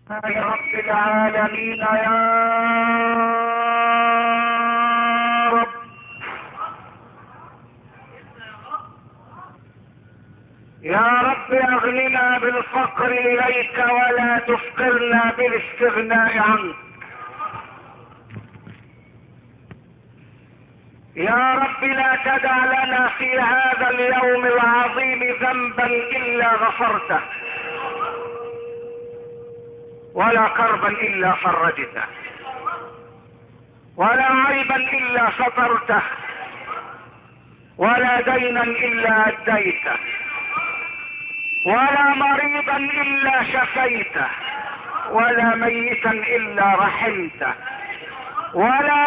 يا رب العالمين يا رب. يا رب اغننا بالفقر اليك ولا تفقرنا بالاستغناء عنك. يا رب لا تدع لنا في هذا اليوم العظيم ذنبا الا غفرته، ولا كربا الا فرجته، ولا عيبا الا سترته، ولا دينا الا اديته، ولا مريضا الا شفيته، ولا ميتا الا رحمته، ولا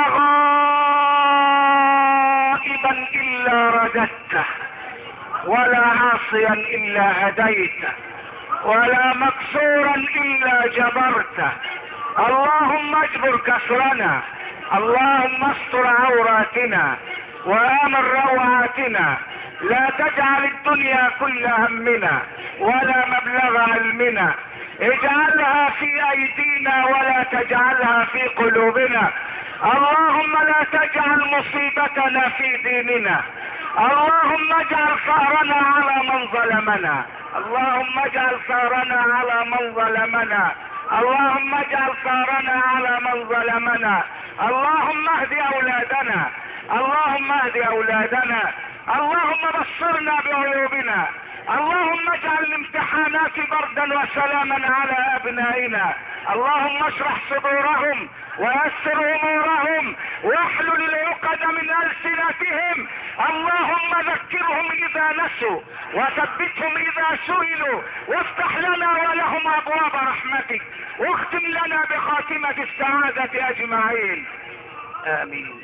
غائبا الا رددته، ولا عاصيا الا هديته، ولا مكسورا الا جبرته. اللهم اجبر كسرنا، اللهم استر عوراتنا وامن روعاتنا. لا تجعل الدنيا كل همنا ولا مبلغ علمنا. اجعلها في ايدينا ولا تجعلها في قلوبنا. اللهم لا تجعل مصيبتنا في ديننا. اللهم اجعل ثارنا على من ظلمنا. اللهم اجعل ثارنا على من ظلمنا. اللهم اجعل ثارنا على من ظلمنا. اللهم اهد اولادنا. اللهم اهد اولادنا. اللهم بصرنا بعيوبنا. اللهم اجعل الامتحانات بردا وسلاما على ابنائنا. اللهم اشرح صدورهم ويسر امورهم واحلل العقد من السنتهم. اللهم ذكرهم اذا نسوا وثبتهم اذا سئلوا، وافتح لنا ولهم ابواب رحمتك، واختم لنا بخاتمة السعادة اجمعين. امين.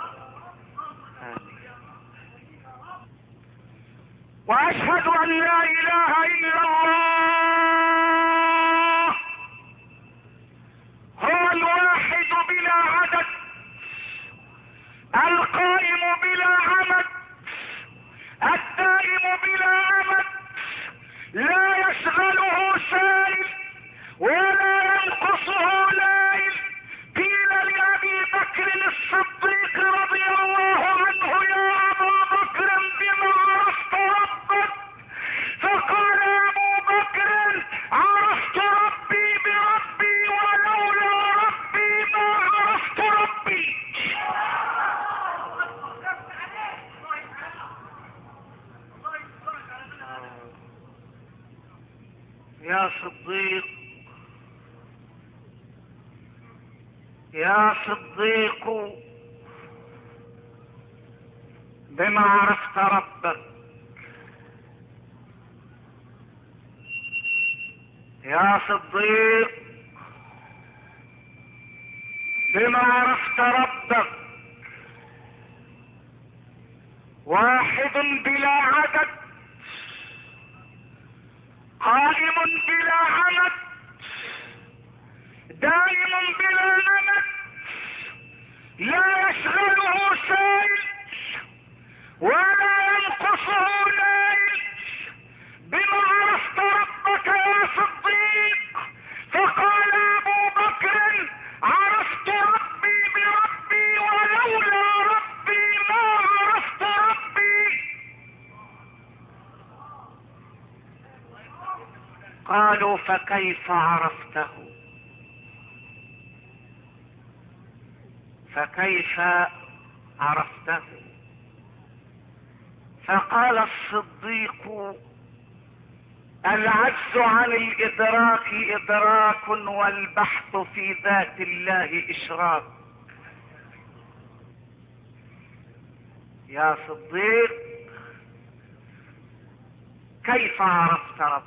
واشهد ان لا اله الا الله هو الواحد بلا عدد، القائم بلا عمد، الدائم بلا امد، لا يشغله سائل ولا ينقصه نائل. قيل لابي بكر الصديق رضي الله عنه: يا ابا بكر بما عرفت ربك؟ فقال ابو بكر: عرفت ربي بربي، ولولا ربي ما عرفت ربي. يا صديق، يا صديق، بما عرفت ربك. يا صديق، بما عرفت ربك. واحد بلا عدد، قائم بلا عمد، دائم بلا نمد، لا يشغله سائل ولا ينقصه نائل. بما عرفت ربك يا صديق؟ فقال ابو بكر: عرفت ربي بربي، ولولا ربي ما عرفت ربي. قالوا: فكيف عرفته؟ فكيف عرفته؟ فقال الصديق: العجز عن الادراك ادراك، والبحث في ذات الله اشراك. يا صديق، كيف عرفت ربك؟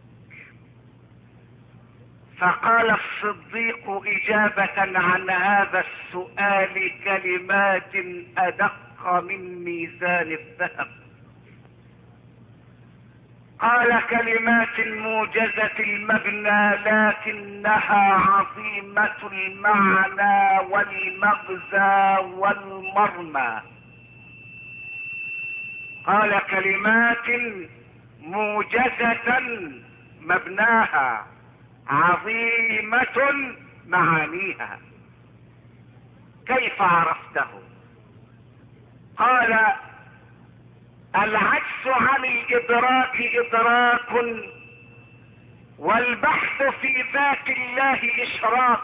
فقال الصديق اجابة عن هذا السؤال كلمات ادق من ميزان الذهب. قال: كلمات موجزة المبنى لكنها عظيمة المعنى والمغزى والمرمى. قال: كلمات موجزة مبناها عظيمة معانيها. كيف عرفته؟ قال: العجز عن الادراك ادراك، والبحث في ذات الله اشراك.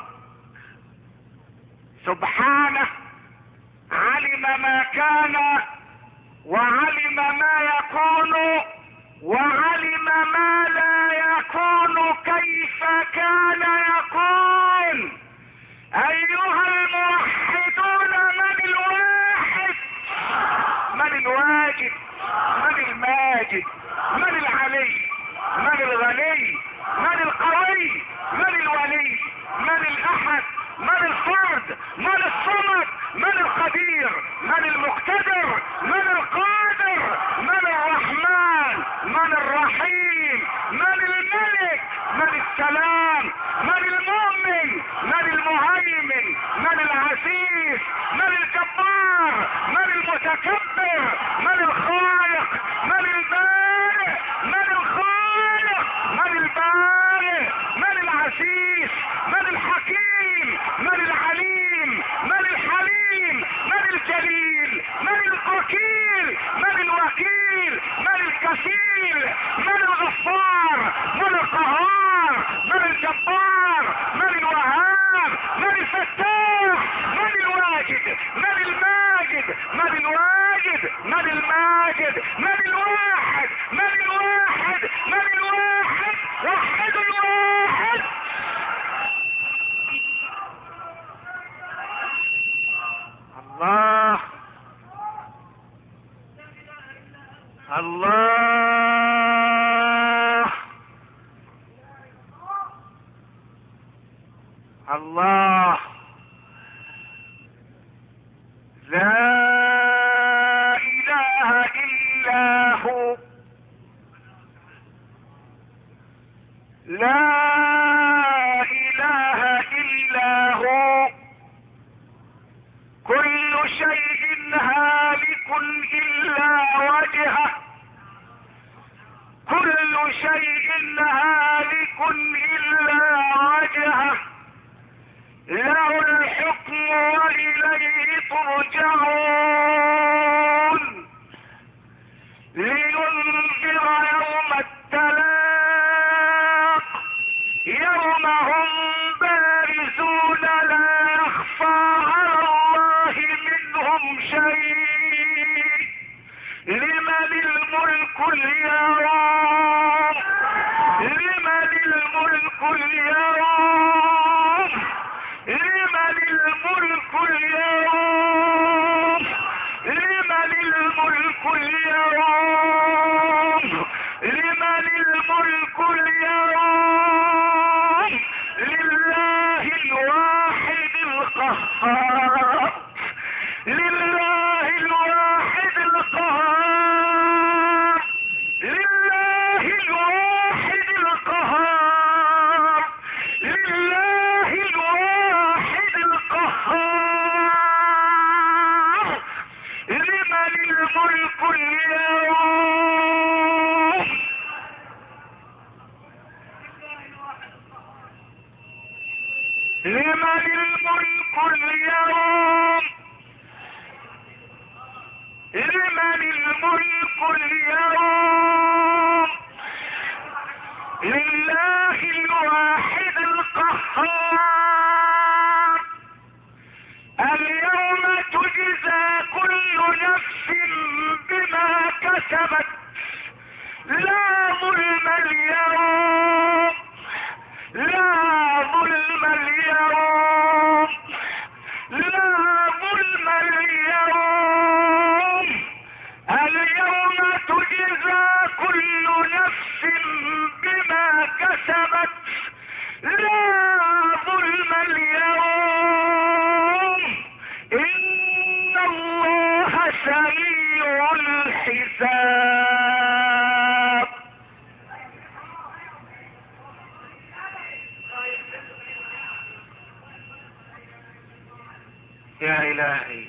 سبحانه علم ما كان، وعلم ما يكون، وعلم ما لا يكون كيف كان يكون. ايها الموحدون، من الواحد؟ من الواجد؟ من الماجد؟ من العلي؟ من الغني؟ من القوي؟ من الولي؟ من الاحد؟ من الفرد؟ من الصمد؟ من القدير؟ من المقتدر؟ من القادر؟ من الرحمن؟ من الرحيم؟ من الملك؟ من السلام؟ من المؤمن؟ من المهيمن؟ من العزيز؟ من الجبار؟ من المتكبر؟ من الخالق؟ من البارئ؟ من الخالق؟ من البارئ؟ من العزيز؟ من الحكيم؟ من العليم؟ من الحليم؟ من الجليل؟ من الوكيل؟ من الوكيل؟ من الكفيل؟ من الغفار؟ من القهار؟ من الجبار؟ من الوهاب؟ من الفتاح؟ من الواجد؟ من الماجد؟ من الواجد؟ من الماجد؟ من الواحد؟ من الواحد؟ من الواحد؟ وحد الواحد. الله الله الله. لا اله الا هو، لا اله الا هو. كل شيء هالك الا وجهه، كل شيء هالك الا وجهه. له الحكم واليه ترجعون. لينذر يوم التلاق، يوم هم بارزون لا يخفى على الله منهم شيء. لمن الملك اليوم؟ لمن الملك اليوم؟ لمن الملك اليوم؟ لمن الملك اليوم؟ لمن الملك اليوم؟ لله الواحد القهار، لله الواحد القهار، لله الواحد القهار، لله الواحد القهار. لمن الملك اليوم؟ لمن الملك اليوم؟ لمن الملك اليوم؟ لله الواحد القهار. اليوم تجزى كل نفس بما كسبت، لا ظلم اليوم، لا ظلم اليوم، لا ظلم اليوم. اليوم تجزى كل نفس بما كسبت، لا ظلم اليوم. إن الله سريع الحساب. يا إلهي،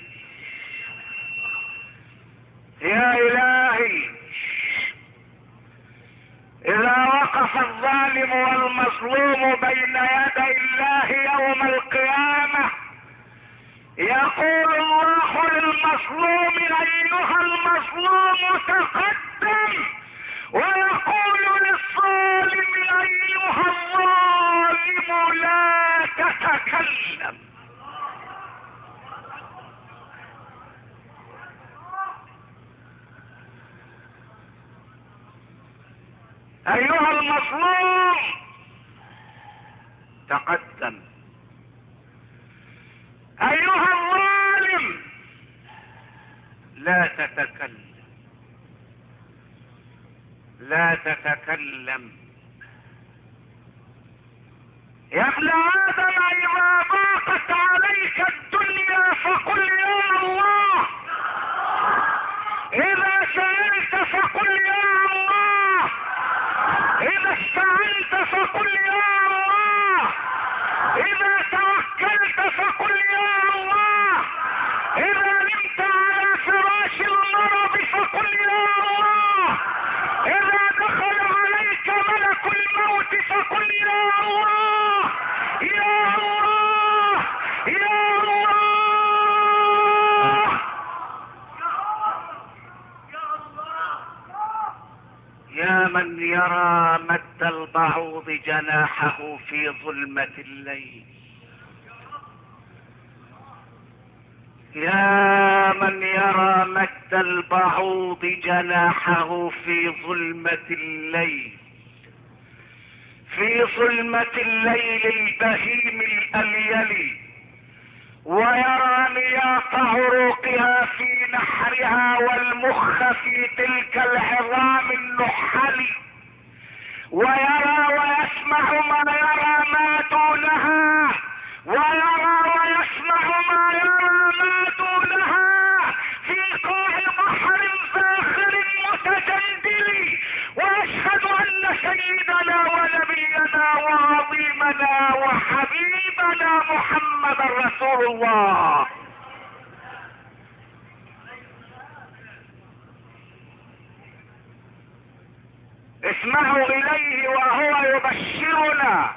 يا إلهي، إذا وقف يقف الظالم والمظلوم بين يدي الله يوم القيامة يقول الله للمظلوم ايها المظلوم تقدم، ويقول للظالم ايها الظالم لا تتكلم. ايها المظلوم تقدم، ايها الظالم لا تتكلم، لا تتكلم. يا ابن ادم اذا ضاقت عليك الدنيا فقل يا الله، اذا سألت فقل يا الله، اذا استعنت فقل يا الله، اذا توكلت فقل يا الله، اذا نمت على فراش المرض فقل يا الله، اذا دخل عليك ملك الموت فقل يا الله، يا الله، يا الله. يا من يرى مد البعوض جناحه في ظلمة الليل، يا من يرى مد البعوض جناحه في ظلمة الليل، في ظلمة الليل البهيم الأليل، ويرى نياط عروقها في نحرها والمخ في تلك العظام النحل، ويرى ويسمع ما يرى ما دونها، ويرى ويسمع ما يرى ما دونها في قاع بحر زاخر متجندل. واشهد ان سيدنا ونبينا وعظيمنا وحبيبنا محمد رسول الله. اسمعوا اليه وهو يبشرنا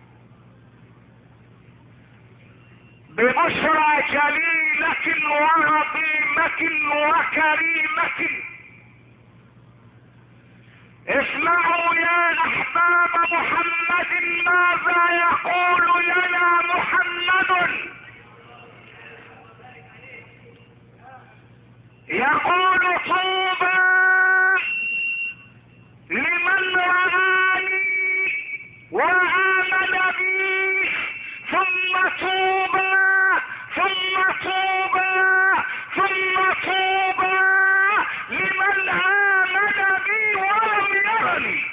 ببشرى جليلة وعظيمة وكريمة. اسمعوا يا احباب محمد ماذا يقول لنا محمد. يقول طوبى لمن رآني وآمن بي، ثم طوبى ثم طوبى ثم طوبى لمن آمن بي ولم يرني.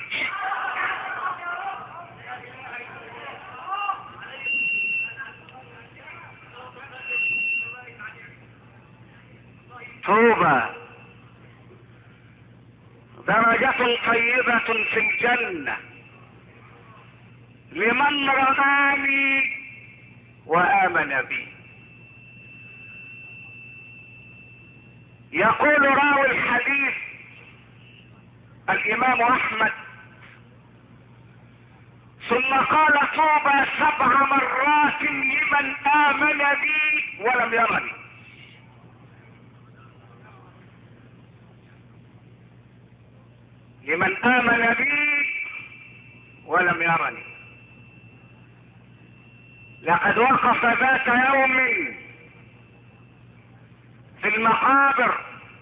طوبى درجة طيبة في الجنة لمن رآني وآمن بي. يقول راوي الحديث الإمام أحمد: ثم قال طوبى 7 مرات لمن آمن بي ولم يرني. لمن آمن بي ولم يرني. لقد وقف ذات يوم في المقابر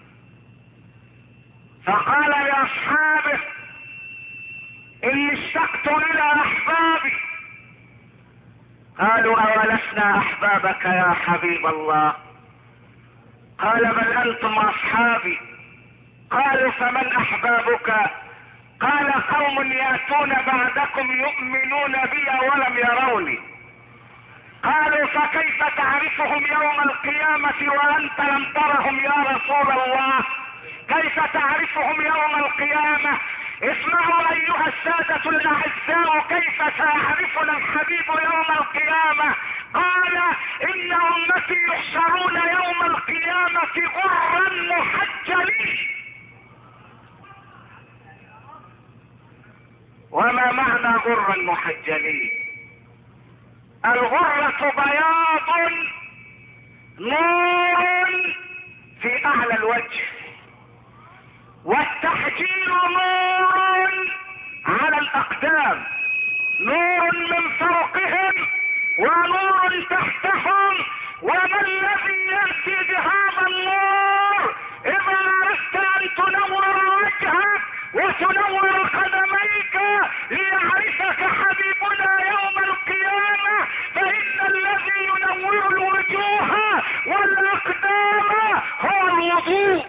فقال لأصحابه: إني اشتقت إلى أحبابي. قالوا: أولسنا أحبابك يا حبيب الله؟ قال: بل أنتم أصحابي. قالوا: فمن أحبابك؟ قال: قوم يأتون بعدكم يؤمنون بي ولم يروني. قالوا: فكيف تعرفهم يوم القيامة وأنت لم ترهم يا رسول الله؟ كيف تعرفهم يوم القيامة؟ اسمعوا أيها السادة الأعزاء كيف سيعرفنا الحبيب يوم القيامة. قال: إن أمتي يحشرون يوم القيامة غرا محجلين. وما معنى غرا محجلين؟ الغرة بياض نور في اعلى الوجه، والتحجيل نور على الاقدام، نور من فوقهم ونور تحتهم. وما الذي يأتي بهذا النور؟ اذا اردت ان تنور وجهك وتنور قدميك ليعرفك حبيبنا يوم القيامة، فإن الذي ينور الوجوه والأقدام هو الوضوء.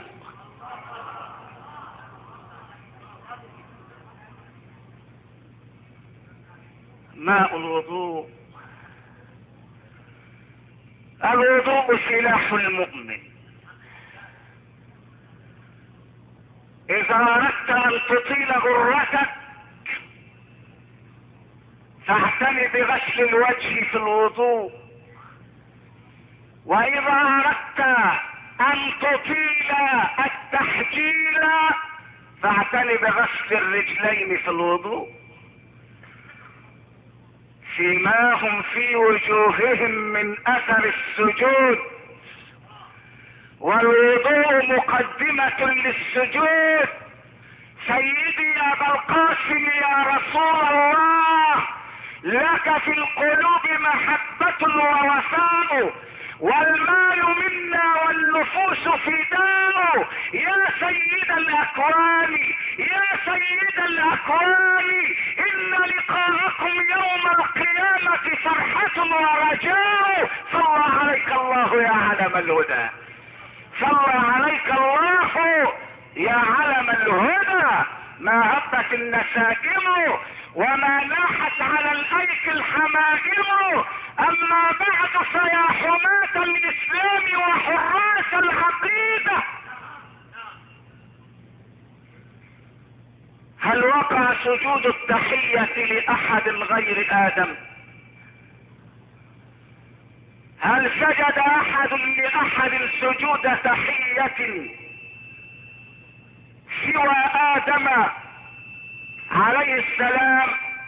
ماء الوضوء. الوضوء سلاح المؤمن. اذا اردت ان تطيل غرتك فاعتني بغسل الوجه في الوضوء، واذا اردت ان تطيل التحجيل فاعتني بغسل الرجلين في الوضوء. فيما هم في وجوههم من اثر السجود، والوضوء مقدمة للسجود. سيدي يا ابا القاسم يا رسول الله، لك في القلوب محبة ووفاء، والمال منا والنفوس فداء. يا سيد الاكوان يا سيد الاكوان، ان لقاءكم يوم القيامة فرحة ورجاء. صلى عليك الله يا علم الهدى، صلى عليك الله يا علم الهدى. ما هبت النسائم وما لاحت على الايك الحمائم. اما بعد فيا حماة الاسلام وحراس العقيدة، هل وقع سجود التحية لاحد غير ادم؟ هل سجد احد لاحد سجود تحية سوى ادم عليه السلام؟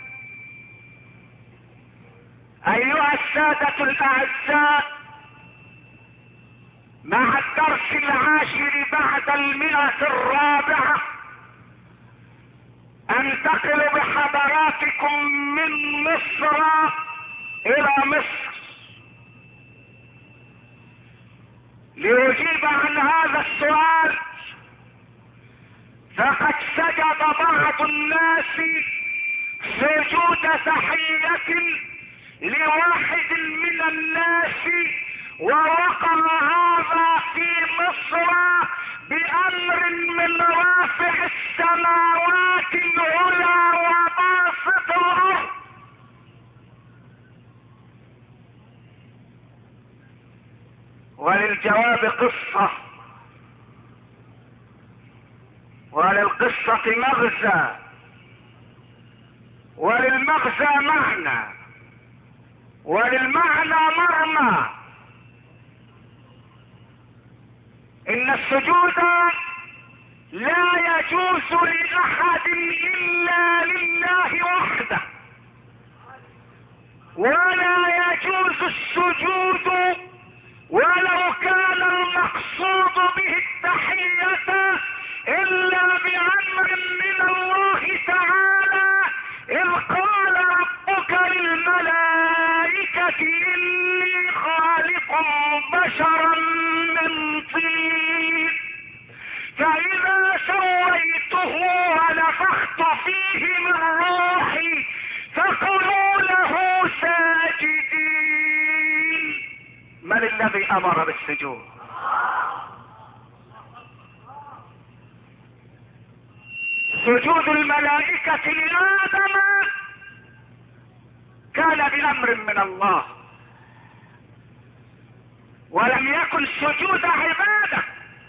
ايها السادة الاعزاء، مع الدرس العاشر بعد 100 انتقل بحضراتكم من مصر الى مصر لأجيب عن هذا السؤال. فقد سجد بعض الناس سجود تحية لواحد من الناس، ووقع هذا في مصر بأمر من رافع السماوات العلى وباسط الأرض. وللجواب قصة، وللقصة مغزى، وللمغزى معنى، وللمعنى مرمى. ان السجود لا يجوز لأحد الا لله وحده، ولا يجوز السجود ولو كان المقصود به التحية الا بامر من الله تعالى، اذ قال ربك للملائكة اني خالق بشرا من طين، فاذا سويته ونفخت فيه من روحي فقولوا له ساجدين. من الذي امر بالسجود؟ سجود الملائكة لآدم كان بأمر من الله، ولم يكن سجود عبادة،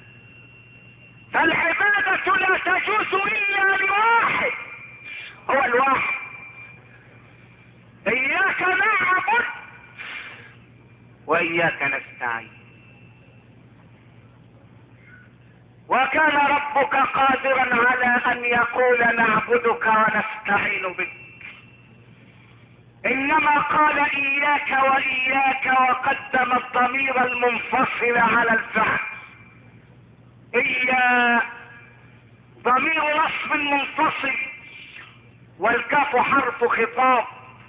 فالعبادة لا تجوز إلا لواحد، هو الواحد. إياك نعبد وإياك نستعين. وكان ربك قادرا على ان يقول نعبدك ونستعين بك، انما قال اياك واياك وقدم الضمير المنفصل على الفعل. إيا ضمير نصب منفصل، والكاف حرف خطاب،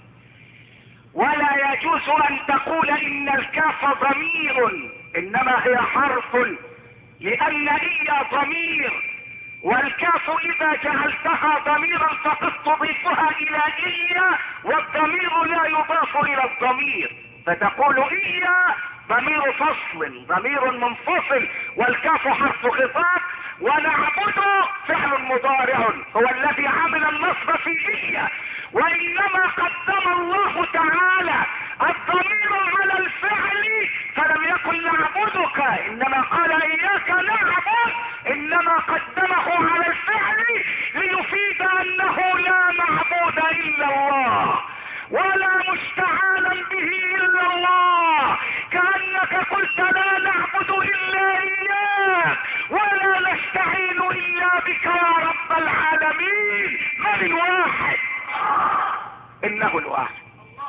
ولا يجوز ان تقول ان الكاف ضمير، انما هي حرف، لان إيا ضمير، والكاف اذا جعلتها ضميرا فقد تضيفها الى إيا، والضمير لا يضاف الى الضمير، فتقول إيا ضمير فصل ضمير منفصل، والكاف حرف خطاب، ونعبد فعل مضارع هو الذي عمل النصب في إيا، وانما قدم الله تعالى الضمير على الفعل فلم يقل نعبدك، انما قال اياك نعبد، انما قدمه على الفعل ليفيد انه لا معبود الا الله ولا مستعانا به الا الله، كأنك قلت لا نعبد الا اياك ولا نستعين الا بك يا رب العالمين. من الواحد؟ انه الواحد.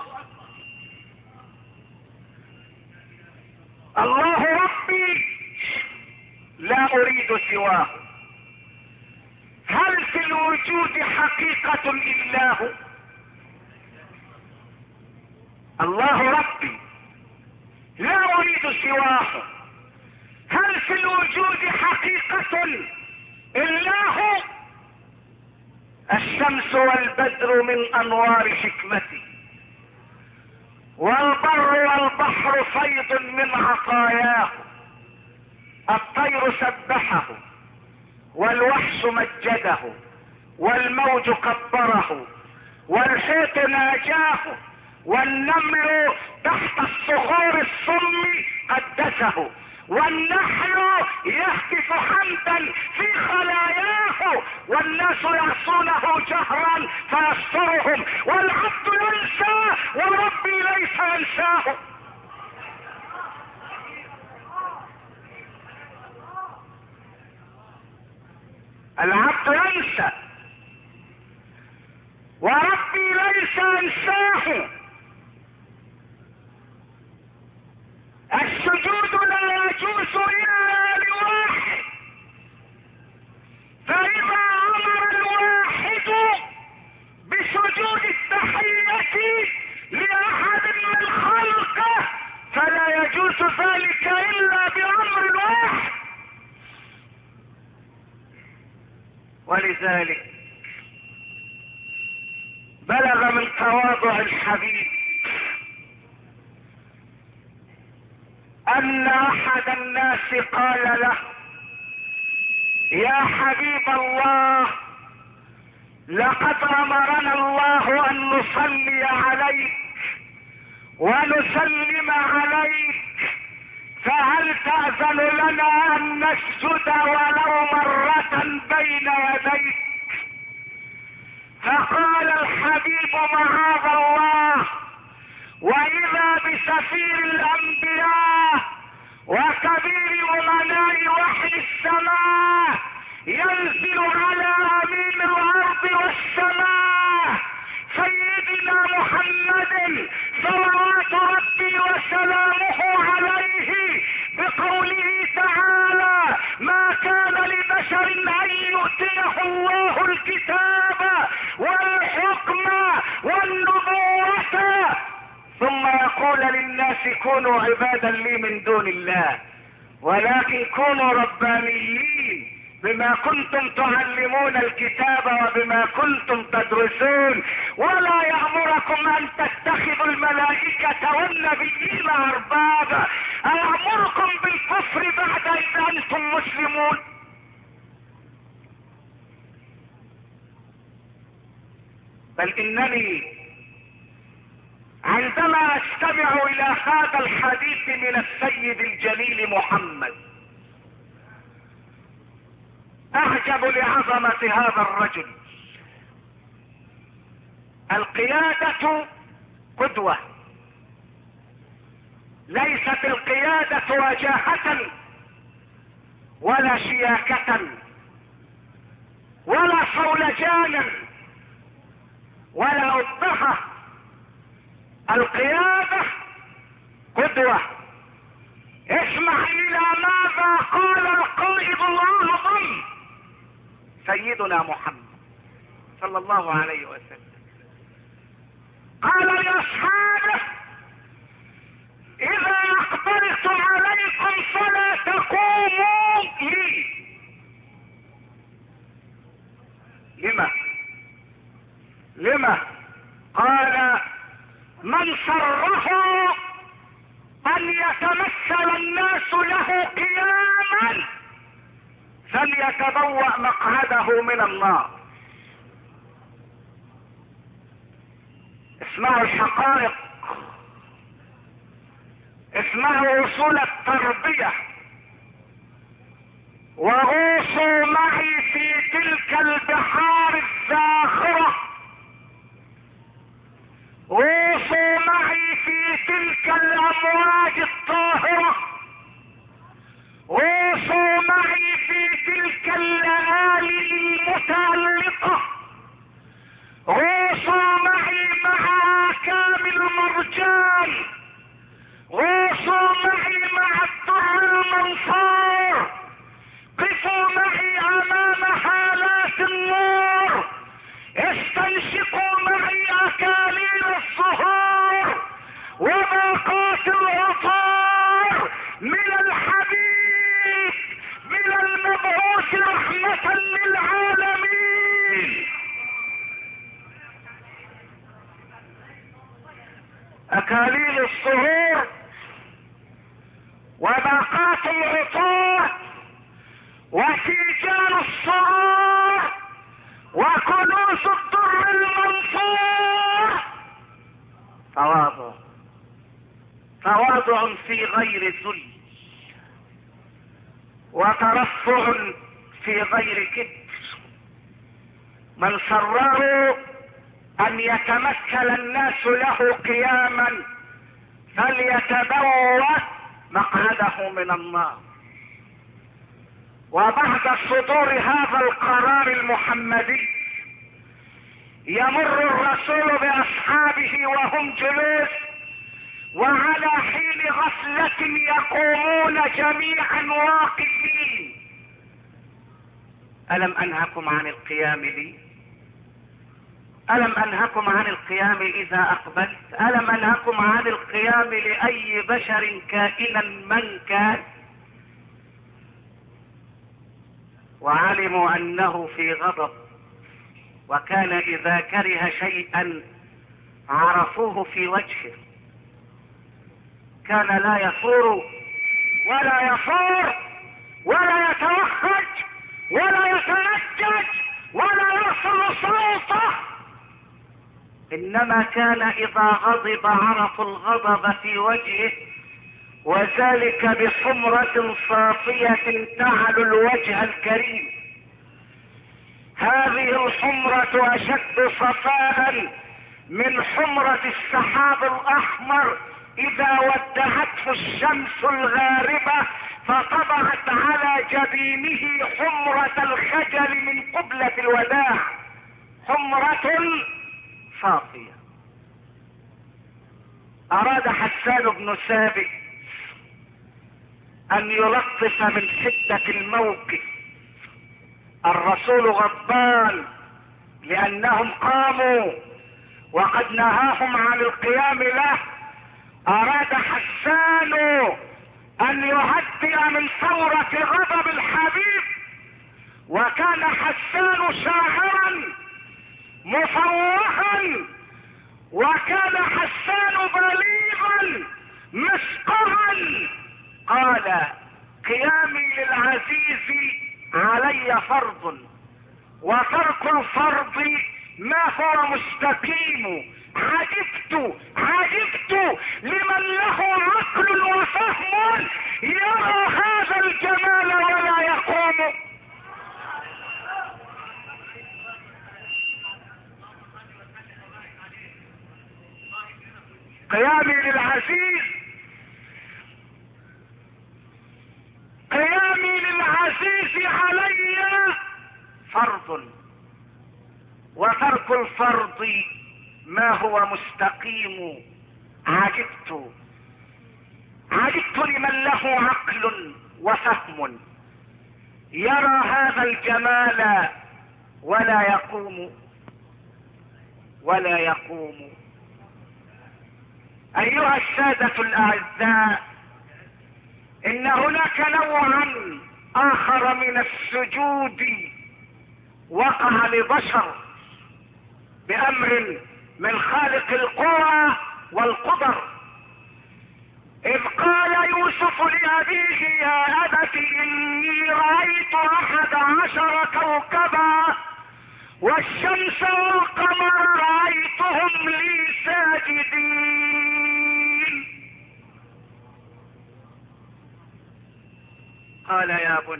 الله ربي لا اريد سواه. هل في الوجود حقيقة الا هو؟ الله ربي لا اريد سواه. هل في الوجود حقيقة الا هو؟ الشمس والبدر من انوار حكمتي، والبر والبحر فيض من عطاياه، الطير سبحه والوحش مجده، والموج كبره، والحوت ناجاه، والنمل تحت الصخور الصم قدسه، والنحل يهتف حمدا في خلاياه، والناس يعصونه جهرا فيسترهم، والعبد ينسى وربي ليس ينساه. العبد ينسى وربي ليس ينساه. السجود لا يجوز الا لواحد، فاذا امر الواحد بسجود التحية لاحد من خلقه فلا يجوز ذلك الا بامر الواحد. ولذلك بلغ من تواضع الحبيب ان احد الناس قال له يا حبيب الله لقد امرنا الله ان نصلي عليك ونسلم عليك، فهل تأذن لنا ان نسجد ولو مرة بين يديك؟ فقال الحبيب معاذ الله، واذا بسفير الانبياء وكبير امناء وحي السماء ينزل على امين الارض والسماء سيدنا محمد صلوات ربي وسلامه عليه بقوله تعالى ما كان لبشر ان يؤتيه الله الكتاب والحكم والنبوة ثم يقول للناس كونوا عبادا لي من دون الله، ولكن كونوا ربانيين بما كنتم تعلمون الكتاب وبما كنتم تدرسون، ولا يأمركم ان تتخذوا الملائكة والنبيين اربابا، أيأمركم بالكفر بعد اذ انتم مسلمون؟ بل انني عندما استمع الى هذا الحديث من السيد الجليل محمد اعجب لعظمة هذا الرجل. القيادة قدوة، ليست القيادة وجاهة ولا شياكة ولا صولجانا ولا أبهة. القيادة قدوة. اسمع الى ماذا قال القائد الاعظم سيدنا محمد صلى الله عليه وسلم. قال لاصحابه: اذا اقبلت عليكم فلا تقوموا لي. لما؟ قال: من سره ان يتمثل الناس له قياما فليتبوأ مقعده من النار. اسمعوا الحقائق، اسمعوا اصول التربية، وغوصوا معي في تلك البحار الزاخرة، غوصوا معي في تلك الامواج الطاهرة، غوصوا معي في تلك الليالي المتألقة، غوصوا معي مع اكام المرجان، غوصوا معي مع الدر المنصور، قفوا معي امام هالات النور، استنشقوا معي اكاليل الزهور وباقات العطار من الحبيب، من المبعوث رحمة للعالمين. اكاليل الزهور وباقات العطار وفيجان الصهور وكنوز الدر المنصور. تواضع في غير ذل، وترفع في غير كبر. من سره ان يتمثل الناس له قياما فليتبوأ مقعده من النار. وبعد صدور هذا القرار المحمدي يمر الرسول باصحابه وهم جلوس، وعلى حين غفلة يقومون جميعا واقفين: ألم أنهكم عن القيام لي؟ ألم أنهكم عن القيام إذا أقبلت؟ ألم أنهكم عن القيام لأي بشر كائنا من كان؟ وعلموا أنه في غضب، وكان إذا كره شيئا عرفوه في وجهه، كان لا يثور ولا يفور ولا يتوخج ولا يتنجج ولا يرفع صوته، انما كان اذا غضب عرفوا الغضب في وجهه، وذلك بحمرة صافية تعلو الوجه الكريم. هذه الحمرة اشد صفاء من حمرة السحاب الاحمر اذا ودعته الشمس الغاربة فطبعت على جبينه حمرة الخجل من قبلة الوداع، حمرة صافية. اراد حسان بن ثابت ان يلطف من شدة الموقف. الرسول غضبان لانهم قاموا وقد نهاهم عن القيام له. اراد حسان ان يهدئ من ثورة غضب الحبيب، وكان حسان شاعرا مفوها، وكان حسان بليغا مسقها. قال: قيامي للعزيز علي فرض، وترك الفرض ما هو مستقيم. عجبت لمن له عقل وفهم يرى هذا الجمال ولا يقوم. قيامي للعزيز، قيامي للعزيز العزيز علي فرض، وترك الفرض ما هو مستقيم. عجبت لمن له عقل وفهم يرى هذا الجمال ولا يقوم. ايها السادة الاعزاء، ان هناك نوعا اخر من السجود وقع لبشر بامر من خالق القوى والقدر، اذ قال يوسف لابيه يا ابت اني رايت 11 كوكبا والشمس والقمر رايتهم لي ساجدين. قال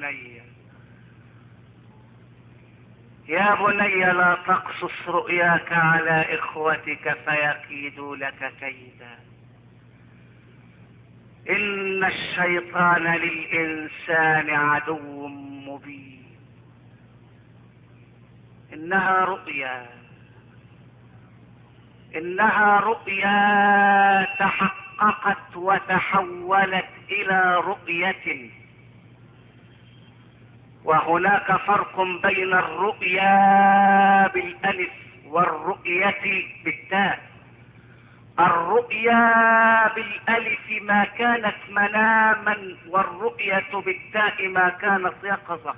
يا بني لا تقصص رؤياك على اخوتك فيكيدوا لك كيدا، ان الشيطان للانسان عدو مبين. انها رؤيا تحققت وتحولت الى رؤية، وهناك فرق بين الرؤيا بالالف والرؤية بالتاء. الرؤيا بالالف ما كانت مناما، والرؤية بالتاء ما كانت يقظة.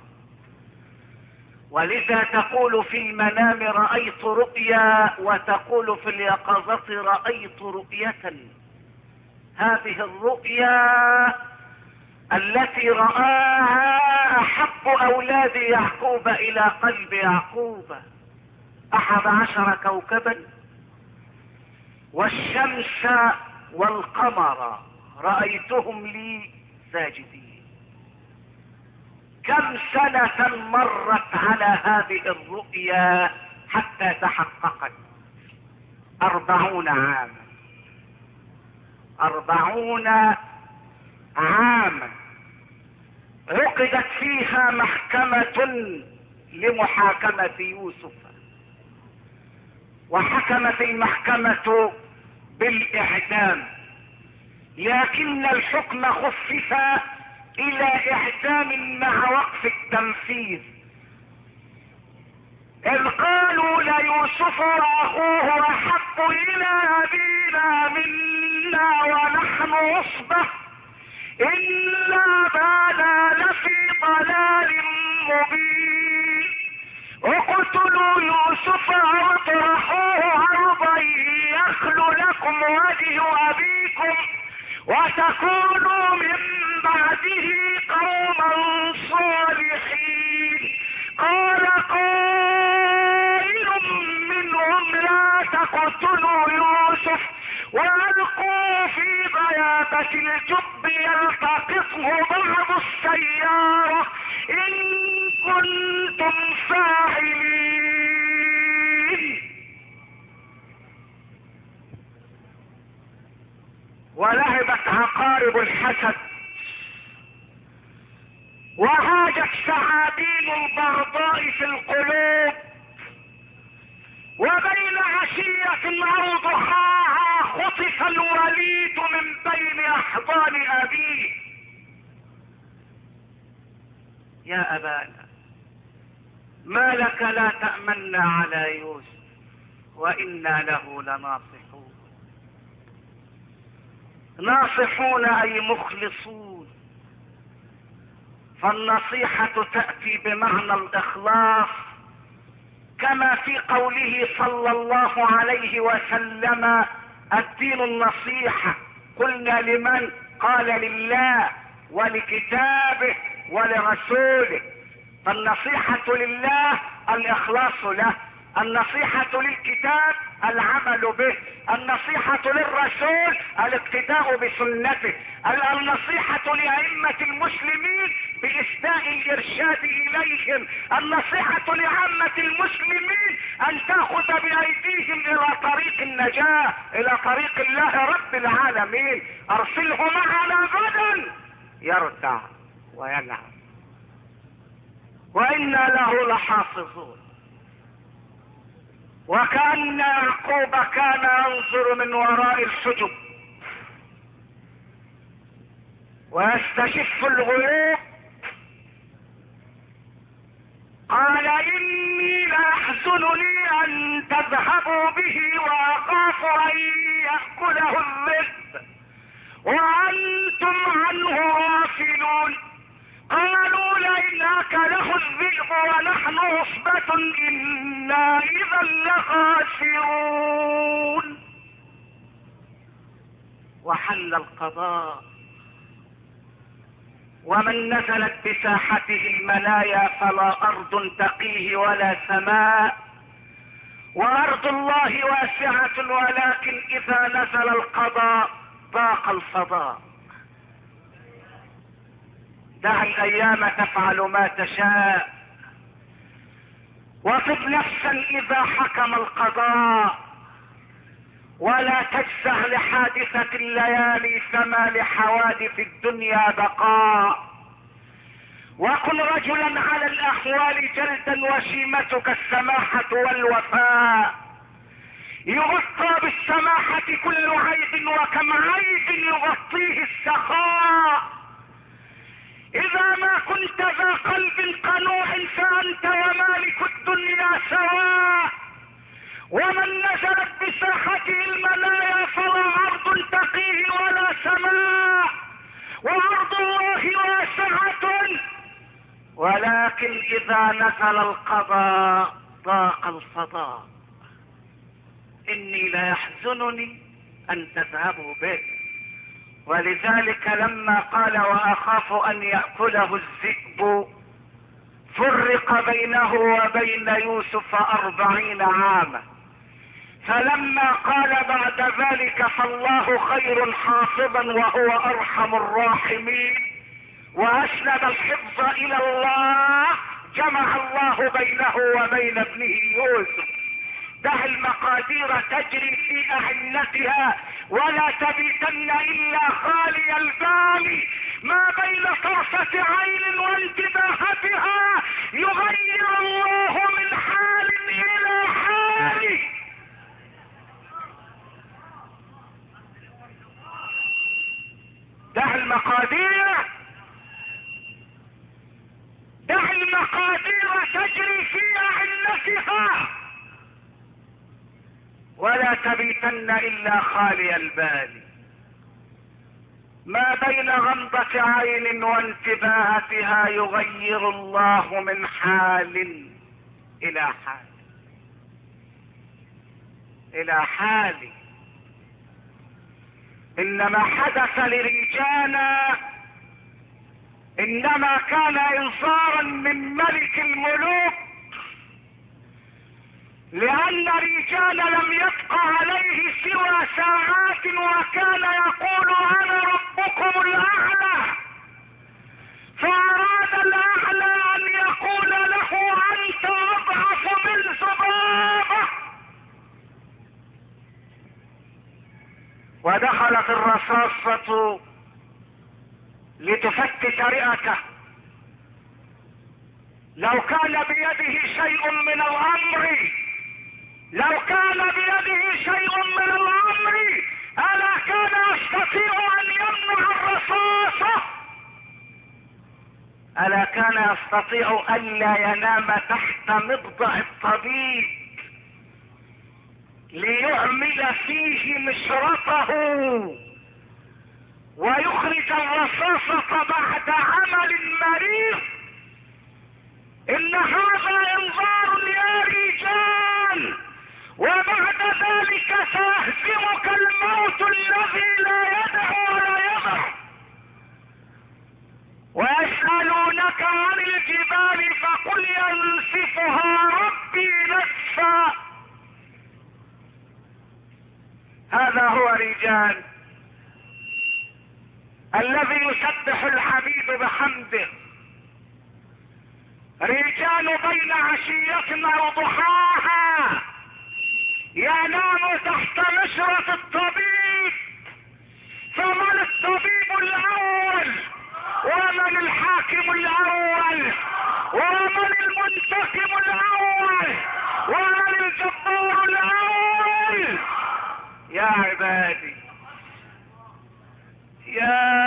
ولذا تقول في المنام رأيت رؤيا، وتقول في اليقظة رأيت رؤية. هذه الرؤيا التي رآها احب اولاد يعقوب الى قلب يعقوب، 11 كوكبا والشمس والقمر رأيتهم لي ساجدين. كم سنة مرت على هذه الرؤيا حتى تحققت؟ 40 عاما. 40 عاما عقدت فيها محكمة لمحاكمة يوسف، وحكمت المحكمة بالإعدام، لكن الحكم خفف إلى إعدام مع وقف التنفيذ. إذ قالوا ليوسف وأخوه أحب إلى أبينا منا ونحن عصبة إنا أبانا لفي ضلال مبين اقتلوا يوسف أو اطرحوه أرضا يخل لكم وجه أبيكم وتكونوا من بعده قوما صالحين. قال قائل منهم لا تقتلوا يوسف والقوا في غيابة الجب يلتقطه بعض السيارة ان كنتم فاعلين. ولعبت عقارب الحسد وهاجت ثعابين البغضاء في القلوب، وبين عشية او ضحاها خطف الوليد من بين احضان ابيه. يا ابانا ما لك لا تأمنا على يوسف وإنا له لناصحون. ناصحون أي مخلصون، فالنصيحة تأتي بمعنى الإخلاص، كما في قوله صلى الله عليه وسلم الدين النصيحة. قلنا لمن؟ قال لله ولكتابه ولرسوله. فالنصيحة لله الإخلاص له، النصيحة للكتاب العمل به، النصيحة للرسول الاقتداء بسنته، النصيحة لأئمة المسلمين بإسداء الإرشاد إليهم، النصيحة لعامة المسلمين أن تأخذ بأيديهم إلى طريق النجاة، إلى طريق الله رب العالمين. أرسله معنا غدا يرتع ويلعب. وإنا له لحافظون. وكأن يعقوب كان ينظر من وراء الحجب ويستشف الغيوب. قال إني ليحزنني أن تذهبوا به وأخاف أن يأكله الذئب وأنتم عنه غافلون. قالوا لئن أكله الذئب ونحن عصبة إنا إذا لخاسرون. وحل القضاء. ومن نزلت بساحته المنايا فلا أرض تقيه ولا سماء، وأرض الله واسعة، ولكن إذا نزل القضاء ضاق الفضاء. دع الأيام تفعل ما تشاء، وخذ نفسا إذا حكم القضاء، ولا تجزع لحادثة الليالي فما لحوادث الدنيا بقاء. وكن رجلا على الأحوال جلدا وشيمتك السماحة والوفاء. يغطى بالسماحة كل عيب وكم عيب يغطيه السخاء. إذا ما كنت ذا قلب قنوع فأنت ومالك الدنيا سواء. ومن نزلت بساحته المنايا فلا أرض تقيه ولا سماء، وأرض الله واسعة، ولكن إذا نزل القضاء ضاق الفضاء. إني ليحزنني أن تذهبوا به، ولذلك لما قال وأخاف أن يأكله الذئب فرق بينه وبين يوسف 40 عاما. فلما قال بعد ذلك فالله خير حافظا وهو أرحم الراحمين وأسند الحفظ إلى الله، جمع الله بينه وبين ابنه يوسف. دع المقادير تجري في أعنتها ولا تبيتن إلا خالي البال. ما بين طرفة عين وانتباهتها يغير الله من حال إلى حال. دع المقادير تجري في أعنتها ولا تبيتن إلا خالي البال. ما بين غمضة عين وانتباهتها يغير الله من حال إلى حال. إنما حدث لرجانا إنما كان إنصارا من ملك الملوك، لأن رجال لم يبق عليه سوى ساعات وكان يقول أنا ربكم الأعلى، فأراد الأعلى أن يقول له أنت أضعف من ذبابة. ودخلت الرصاصة لتفتت رئته. لو كان بيده شيء من الأمر ألا كان يستطيع أن يمنع الرصاصة؟ ألا كان يستطيع ألا ينام تحت مضجع الطبيب ليعمل فيه مشرطه ويخرج الرصاصة بعد عمل مريض؟ إن هذا انذار يا رجال، وبعد ذلك سيهزمك الموت الذي لا يدع ولا يضع. ويسألونك عن الجبال فقل ينسفها ربي نسفا. هذا هو رجال الذي يسبح العبيد بحمده، رجال بين عشية او ضحاها ينام تحت مشرة الطبيب. فمن الطبيب الاول ومن الحاكم الاول ومن المنتقم الاول ومن الجبار الاول. يا عبادي يا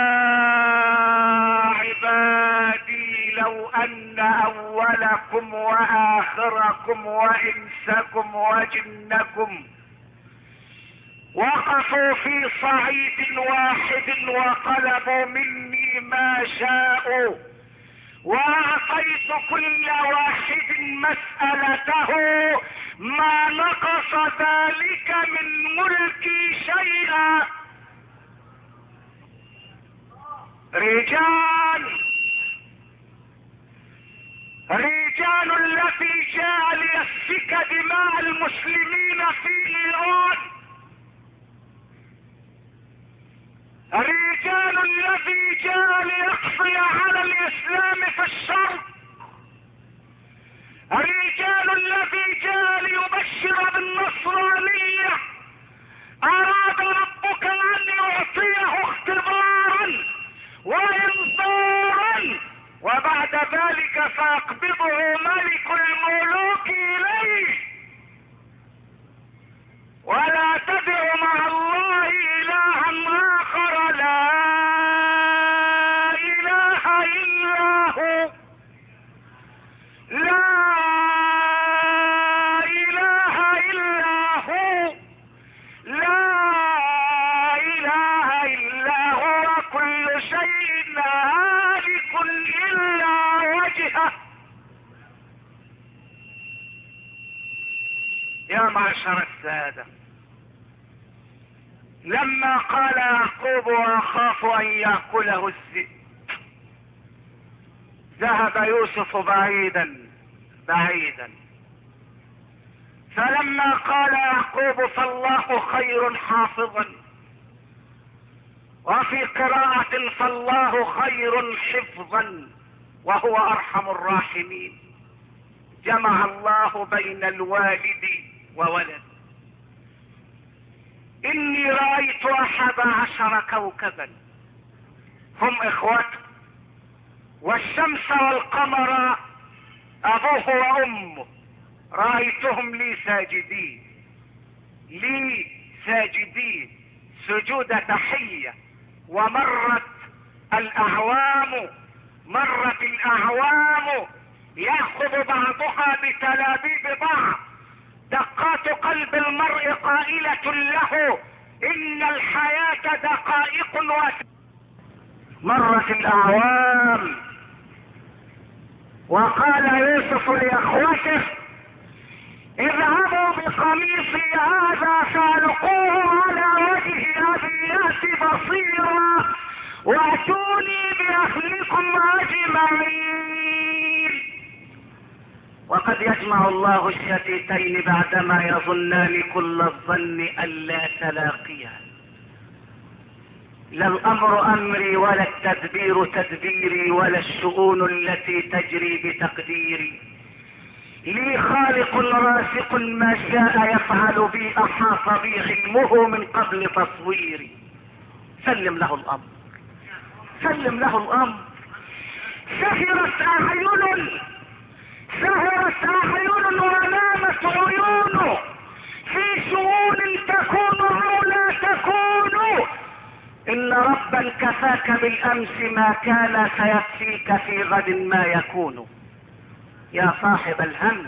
عبادي لو ان اولكم واخركم وانسكم وجنكم وقفوا في صعيد واحد وطلبوا مني ما شاءوا واعطيت كل واحد مسألته ما نقص ذلك من ملكي شيئا. رجال الذي جاء ليسفك دماء المسلمين في ايران، الرجال الذي جاء ليقضي على الاسلام في الشرق، الرجال الذي جاء ليبشر بالنصرانية، اراد ربك ان يعطيه اختبارا وانذارا وبعد ذلك فيقبضه ملك الملوك اليه. ولا تدع مع الله الها اخر لا اله الا هو، لا اله الا هو، لا اله الا هو، كل شيء هالك الا وجهه. يا معشر السادة، لما قال يعقوب واخاف ان ياكله الذئب ذهب يوسف بعيدا بعيدا، فلما قال يعقوب فالله خير حافظا، وفي قراءة فالله خير حفظا وهو ارحم الراحمين، جمع الله بين الوالد وولد. اني رأيت 11 كوكبا هم اخوته، والشمس والقمر ابوه وامه، رأيتهم لي ساجدين سجود تحية. ومرت الاعوام يأخذ بعضها بتلابيب بعض، دقات قلب المرء قائلة له ان الحياة دقائق مرت الاعوام، وقال يوسف لاخوته اذهبوا بقميصي هذا فالقوه على وجه ابي يأت بصيرا واتوني باهلكم اجمعين. وقد يجمع الله الشتيتين بعدما يظنان كل الظن الا تلاقيا. لا الامر امري ولا التدبير تدبيري ولا الشؤون التي تجري بتقديري، لي خالق راسق ما شاء يفعل بي، احاط بي علمه من قبل تصويري. سلم له الامر، سلم له الامر. سهرت اعين ونامت عيون في شؤون تكون او لا تكون، ان ربا كفاك بالامس ما كان سيكفيك في غد ما يكون. يا صاحب الهم،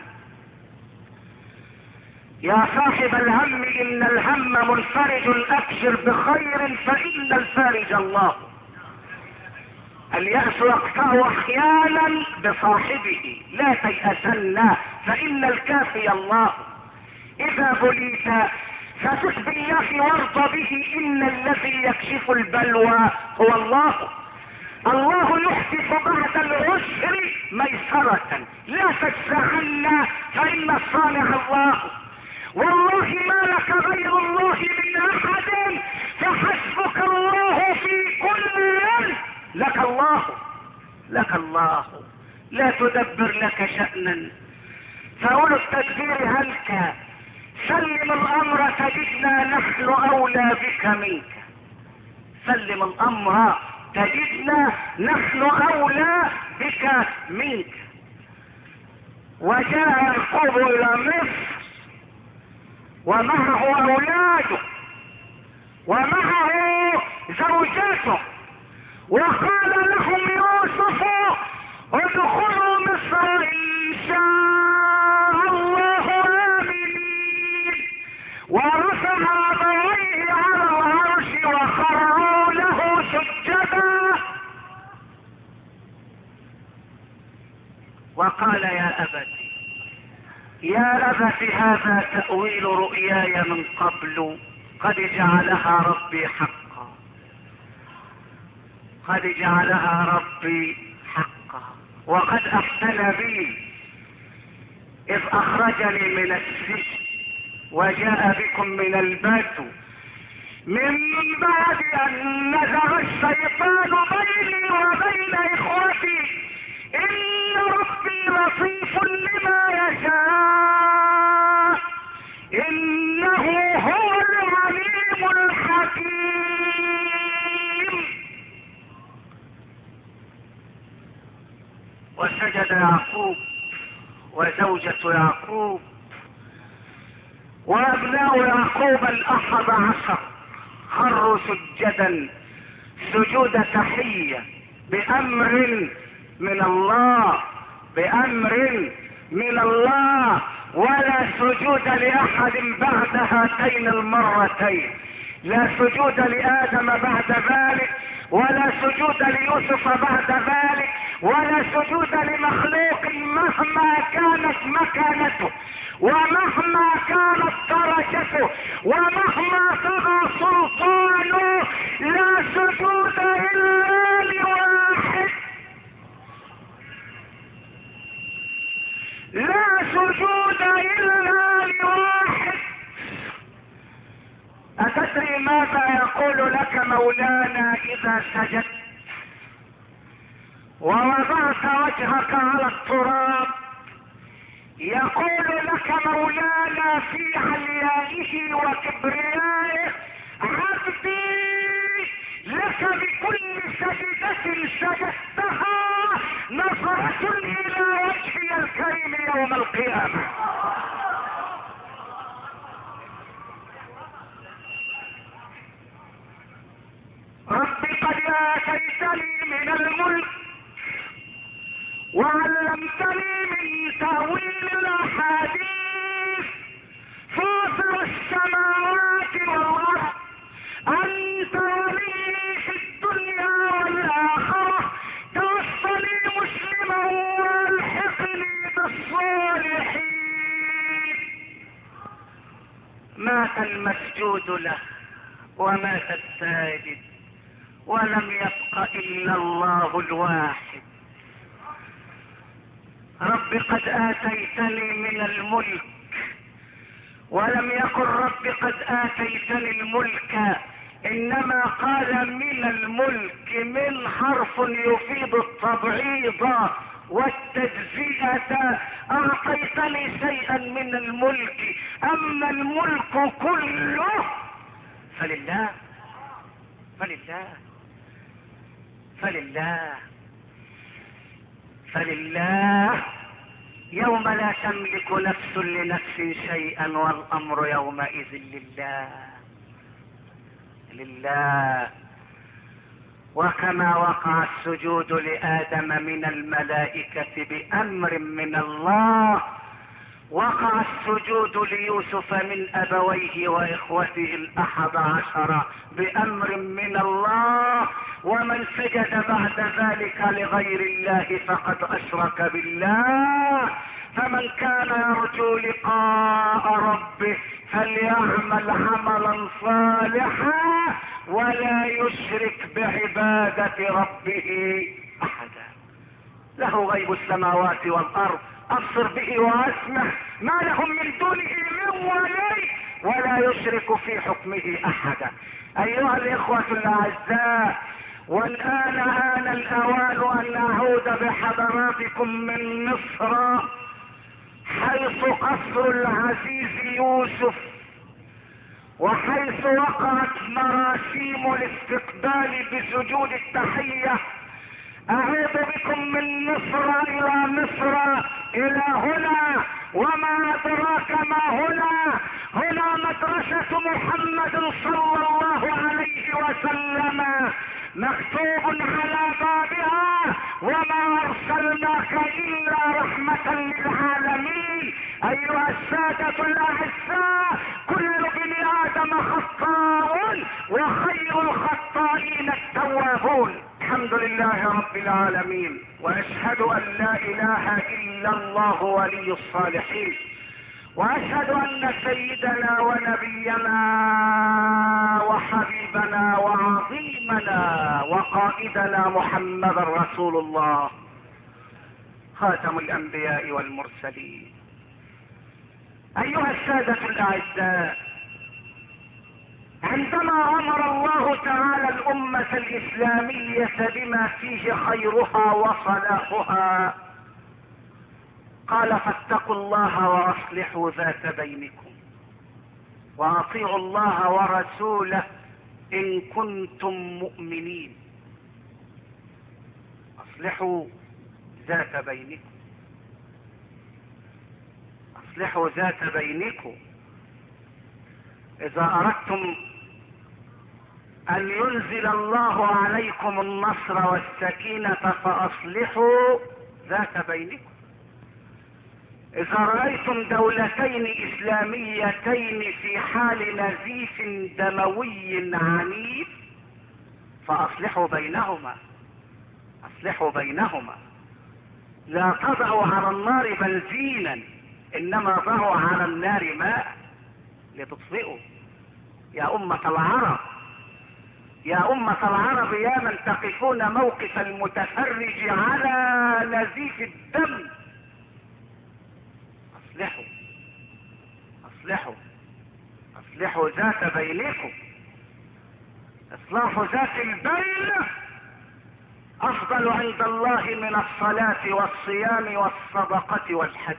يا صاحب الهم، ان الهم منفرج، ابشر بخير فان الفارج الله. اليأس يقطع احيانا بصاحبه، لا تيأسن فان الكافي الله. اذا بليت فثق بالله وارض به، ان الذي يكشف البلوى هو الله. الله يحدث بعد العسر ميسرة، لا تجزعن فان الصانع الله. والله ما لك غير الله من احد، فحسبك الله في كل. لك الله لا تدبر لك شأنا، فأولو التدبير هلك. سلم الامر تجدنا نحن اولى بك منك، سلم الامر تجدنا نحن اولى بك منك. وجاء يعقوب الى مصر ومعه اولاده ومعه زوجته، وقال لهم يوسف ادخلوا مصر ان شاء الله امنين، ورفع ابويه على العرش وخروا له سجدا وقال يا أبت هذا تأويل رؤياي من قبل قد جعلها ربي حقا، قد جعلها ربي حقا، وقد أحسن بي إذ أخرجني من السجن وجاء بكم من البدو من بعد أن نزغ الشيطان بيني وبين إخوتي إن ربي لطيف لما يشاء إنه هو العليم الحكيم. وسجد يعقوب وزوجة يعقوب وأبناء يعقوب 11 خروا سجدا سجود تحية بأمر من الله، بأمر من الله، ولا سجود لأحد بعد هاتين المرتين، لا سجود لآدم بعد ذلك، ولا سجود ليوسف بعد ذلك، ولا سجود لمخلوق مهما كانت مكانته ومهما كانت درجته ومهما طغى سلطانه، لا سجود إلا لواحد، لا سجود إلا لواحد. أتدري ماذا يقول لك مولانا إذا سجدت ووضعت وجهك على التراب؟ يقول لك مولانا في عليائه وكبريائه عبدي لك بكل سجدة سجدتها نظرة إلى وجهي الكريم يوم القيامة. ربي قد آتيتني من الملك وعلمتني من تأويل الأحاديث فاطر السماوات والأرض، أنت ولي في الدنيا والآخرة، توفني مسلما والحقني بالصالحين. مات المسجود له ومات الساجد ولم يبق إلا الله الواحد. رب قد آتيتني من الملك، ولم يقل رب قد آتيتني الملك، إنما قال من الملك، من حرف يفيد التبعيض والتجزئة. أعطيتني شيئا من الملك، أما الملك كله فلله فلله فلله فلله، يوم لا تملك نفس لنفس شيئا والأمر يومئذ لله. وكما وقع السجود لآدم من الملائكة بأمر من الله، وقع السجود ليوسف من أبويه وإخوته 11 بأمر من الله. ومن سجد بعد ذلك لغير الله فقد أشرك بالله. فمن كان يرجو لقاء ربه فليعمل عملا صالحا ولا يشرك بعبادة ربه أحدا. له غيب السماوات والأرض، أبصر به وأسمع، ما لهم من دونه من ولي ولا يشرك في حكمه أحدا. أيها الإخوة الأعزاء، والآن آن الأوان أن أعود بحضراتكم من مصر، حيث قصر العزيز يوسف، وحيث وقعت مراسيم الاستقبال بسجود التحية اعود بكم من مصر الى مصر الى هنا، وما ادراك ما هنا. هنا مدرسة محمد صلى الله عليه وسلم، مكتوب على بابها وما ارسلناك الا رحمة للعالمين. ايها السادة الاعزاء، كل بني ادم خطاء وخير الخطائين التوابون. الحمد لله رب العالمين، واشهد ان لا اله الا الله ولي الصالحين، واشهد ان سيدنا ونبينا وحبيبنا وعظيمنا وقائدنا محمد رسول الله، خاتم الانبياء والمرسلين. ايها السادة الاعزاء، عندما امر الله تعالى الامة الاسلامية بما فيه خيرها وصلاحها، قال فاتقوا الله واصلحوا ذات بينكم واطيعوا الله ورسوله ان كنتم مؤمنين. اصلحوا ذات بينكم، اصلحوا ذات بينكم. اذا اردتم ان ينزل الله عليكم النصر والسكينة فاصلحوا ذات بينكم. اذا رأيتم دولتين اسلاميتين في حال نزيف دموي عنيف فاصلحوا بينهما، اصلحوا بينهما. لا تضعوا على النار بنزينا، انما ضعوا على النار ماء لتطفئوا. يا امة العرب، يا امة العرب، يا من تقفون موقف المتفرج على نزيف الدم، اصلحوا اصلحوا اصلحوا ذات بينكم. اصلاح ذات البين افضل عند الله من الصلاة والصيام والصدقة والحج،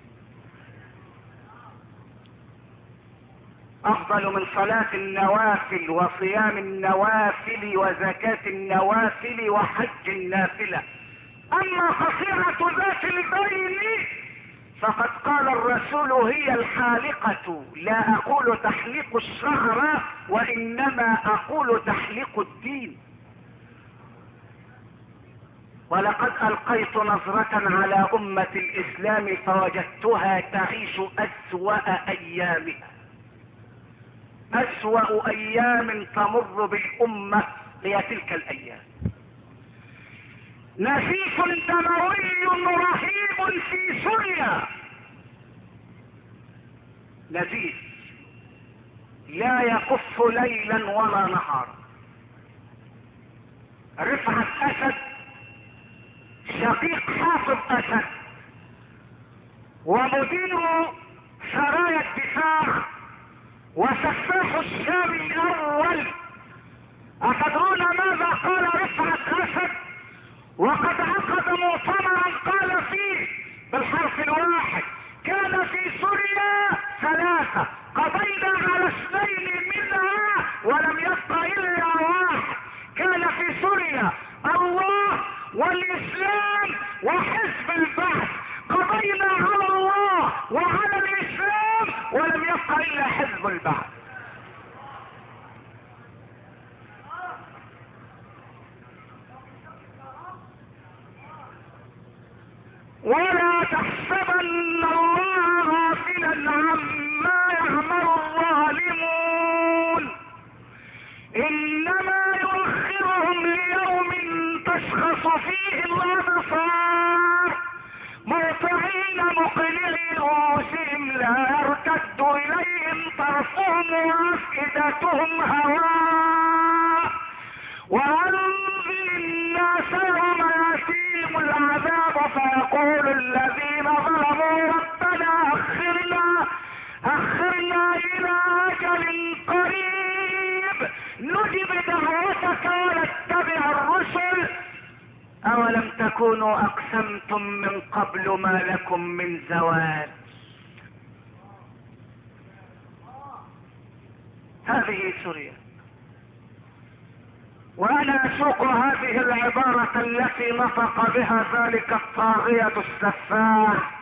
افضل من صلاة النوافل وصيام النوافل وزكاة النوافل وحج النافلة. اما قطيعة ذات البين فقد قال الرسول هي الحالقة، لا اقول تحليق الشعر وانما اقول تحليق الدين. ولقد القيت نظرة على امة الاسلام فوجدتها تعيش اسوأ ايامها، اسوأ ايام تمر بالامة هي تلك الايام. نزيف دموي رهيب في سوريا، نزيف لا يكف ليلا ولا نهارا. رفعت اسد شقيق حافظ اسد ومدير سرايا الدفاع وسفاح الشام الاول، اتدرون ماذا قال رفعت اسد؟ وقد عقد مؤتمرا قال فيه بالحرف الواحد: كان في سوريا 3 قضينا على 2 منها ولم يبق الا 1. كان في سوريا الله والاسلام وحزب البعث، قضينا على الله وعلى الاسلام ولم يبق الا حزب البعث. ولا تحسبن الله غافلا عما يعمل الظالمون، انما يؤخرهم ليوم تشخص فيه الابصار مهطعين مقنعي رؤوسهم لا يرتد اليهم طرفهم وافئدتهم هواء. وانذر الناس يوم ياتيهم العذاب فيقول الذين ظلموا ربنا اخرنا الى اجل قريب نجب دعوتك ونتبع الرسل اولم تكونوا اقسمتم من قبل ما لكم من زوال. هذه سوريا، وانا اسوق هذه العبارة التي نطق بها ذلك الطاغية السفاح،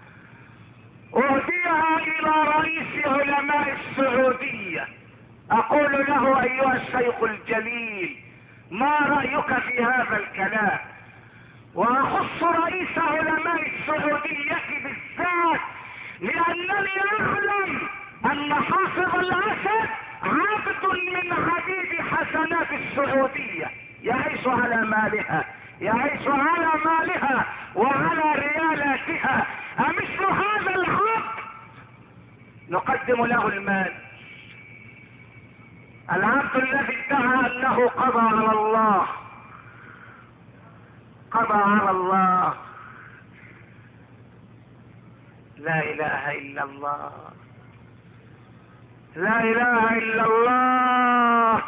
اهديها الى رئيس علماء السعودية، اقول له ايها الشيخ الجليل ما رأيك في هذا الكلام؟ واخص رئيس علماء السعودية بالذات لانني اعلم ان حافظ الاسد عبد من عبيد حسنات السعودية، يعيش على مالها، يعيش على مالها وعلى ريالاتها. امثل هذا العبد نقدم له المال؟ العبد الذي ادعى انه قضى على الله، قضى على الله. لا اله الا الله، لا اله الا الله.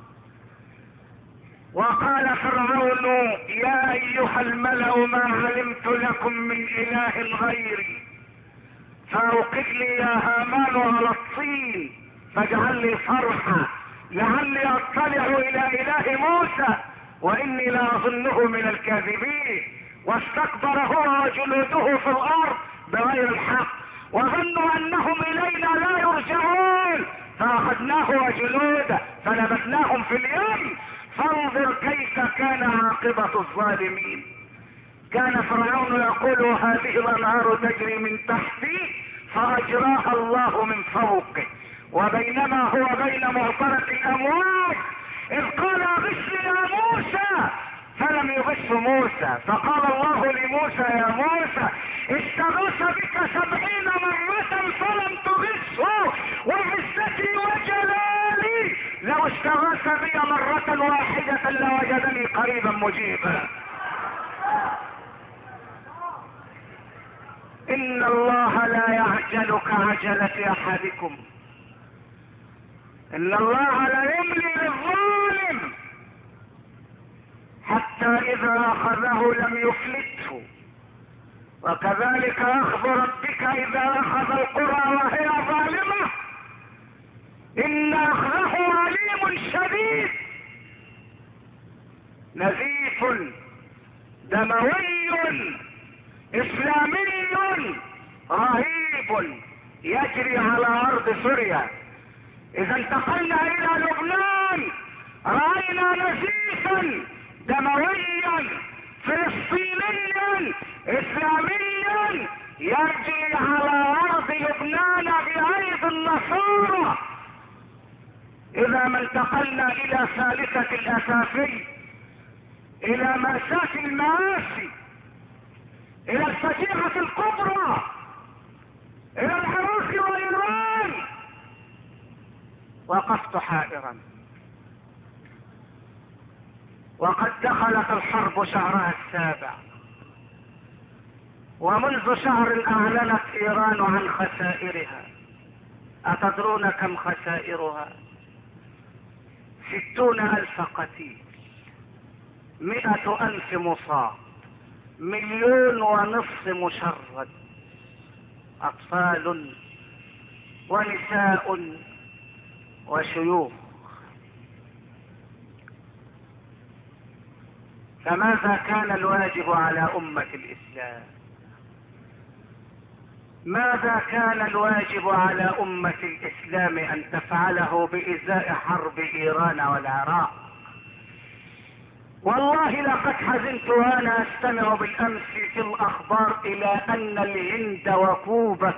وقال فرعون يا ايها الملأ ما علمت لكم من اله غيري فاوقد لي يا هامان على الطين فاجعل لي صرحا لعلي اطلع الى اله موسى واني لاظنه من الكاذبين. واستكبر هو وجنوده في الارض بغير الحق وظنوا انهم الينا لا يرجعون فاخذناه وجنوده فنبذناهم في اليم فانظر كيف كان عاقبة الظالمين. كان فرعون يقول هذه الانهار تجري من تحتي فاجراها الله من فوقه، وبينما هو بين معصرة الامواج اذ قال غش يا موسى فلم يغش موسى، فقال الله لموسى يا موسى استغاث بك 70 مرة فلم تغشه وعزتي وجلالي لو استغاث بي مرة واحدة لوجدني قريبا مجيبا. ان الله لا يعجل كعجلة احدكم، ان الله لا يملي للظالم حتى اذا اخذه لم يفلته، وكذلك اخذ ربك اذا اخذ القرى وهي ظالمة ان اخذه عليم شديد. نزيف دموي اسلامي رهيب يجري على ارض سوريا. اذا انتقلنا الى لبنان راينا نزيفا دمويا فلسطينيا اسلاميا يجري على ارض لبنان بايدي النصارى. اذا ما انتقلنا الى ثالثة الاسافي، الى مأساة المآسي، الى الفجيعة الكبرى، الى العراق وايران، وقفت حائرا. وقد دخلت الحرب شهرها السابع، ومنذ شهر اعلنت ايران عن خسائرها. اتدرون كم خسائرها؟ 60,000 قتيل، 100,000 مصاب، 1.5 مليون مشرد، اطفال ونساء وشيوخ. فماذا كان الواجب على امة الاسلام؟ ماذا كان الواجب على امة الاسلام ان تفعله بازاء حرب ايران والعراق؟ والله لقد حزنت وانا استمع بالامس في الاخبار الى ان الهند وكوبا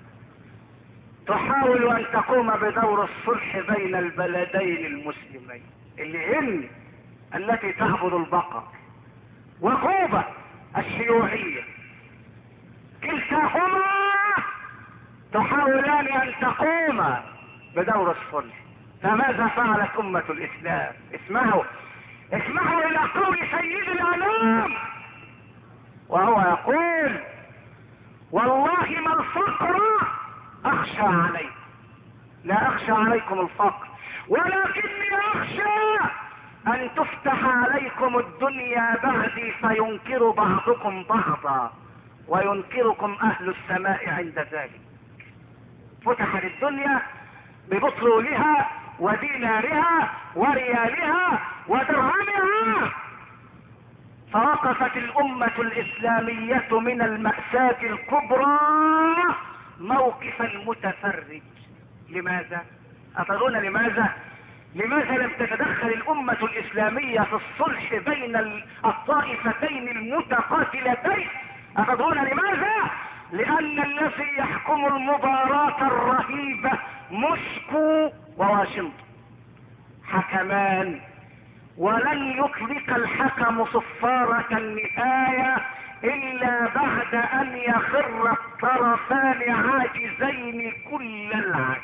تحاول ان تقوم بدور الصلح بين البلدين المسلمين. الهند التي تعبد البقر وكوبا الشيوعية كلتاهما تحاولان ان تقوما بدور الصلح. فماذا فعلت امة الاسلام؟ اسمعوا الى قول سيد الانام وهو يقول والله ما الفقر اخشى عليكم، لا اخشى عليكم الفقر ولكني اخشى ان تفتح عليكم الدنيا بعدي فينكر بعضكم بعضا وينكركم اهل السماء عند ذلك. فتحت الدنيا ببطلولها ودينارها وريالها ودرهمها. فوقفت الأمة الإسلامية من المأساة الكبرى موقف المتفرج. لماذا؟ أتدرون لماذا؟ لماذا لم تتدخل الأمة الإسلامية في الصلح بين الطائفتين المتقاتلتين؟ أتدرون لماذا؟ لأن الذي يحكم المباراة الرهيبة موسكو وواشنطن، حكمان، ولن يطلق الحكم صفارة النهاية إلا بعد أن يخر الطرفان عاجزين كل العجز.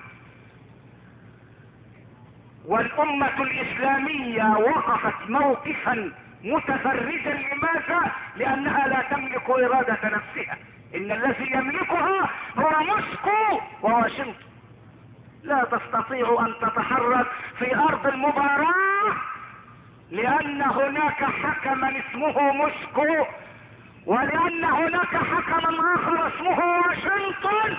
والأمة الإسلامية وقفت موقفا متفرجا. لماذا؟ لأنها لا تملك إرادة نفسها، إن الذي يملكها هو موسكو وواشنطن. لا تستطيع أن تتحرك في أرض المباراة لأن هناك حكما اسمه موسكو، ولأن هناك حكما آخر اسمه واشنطن،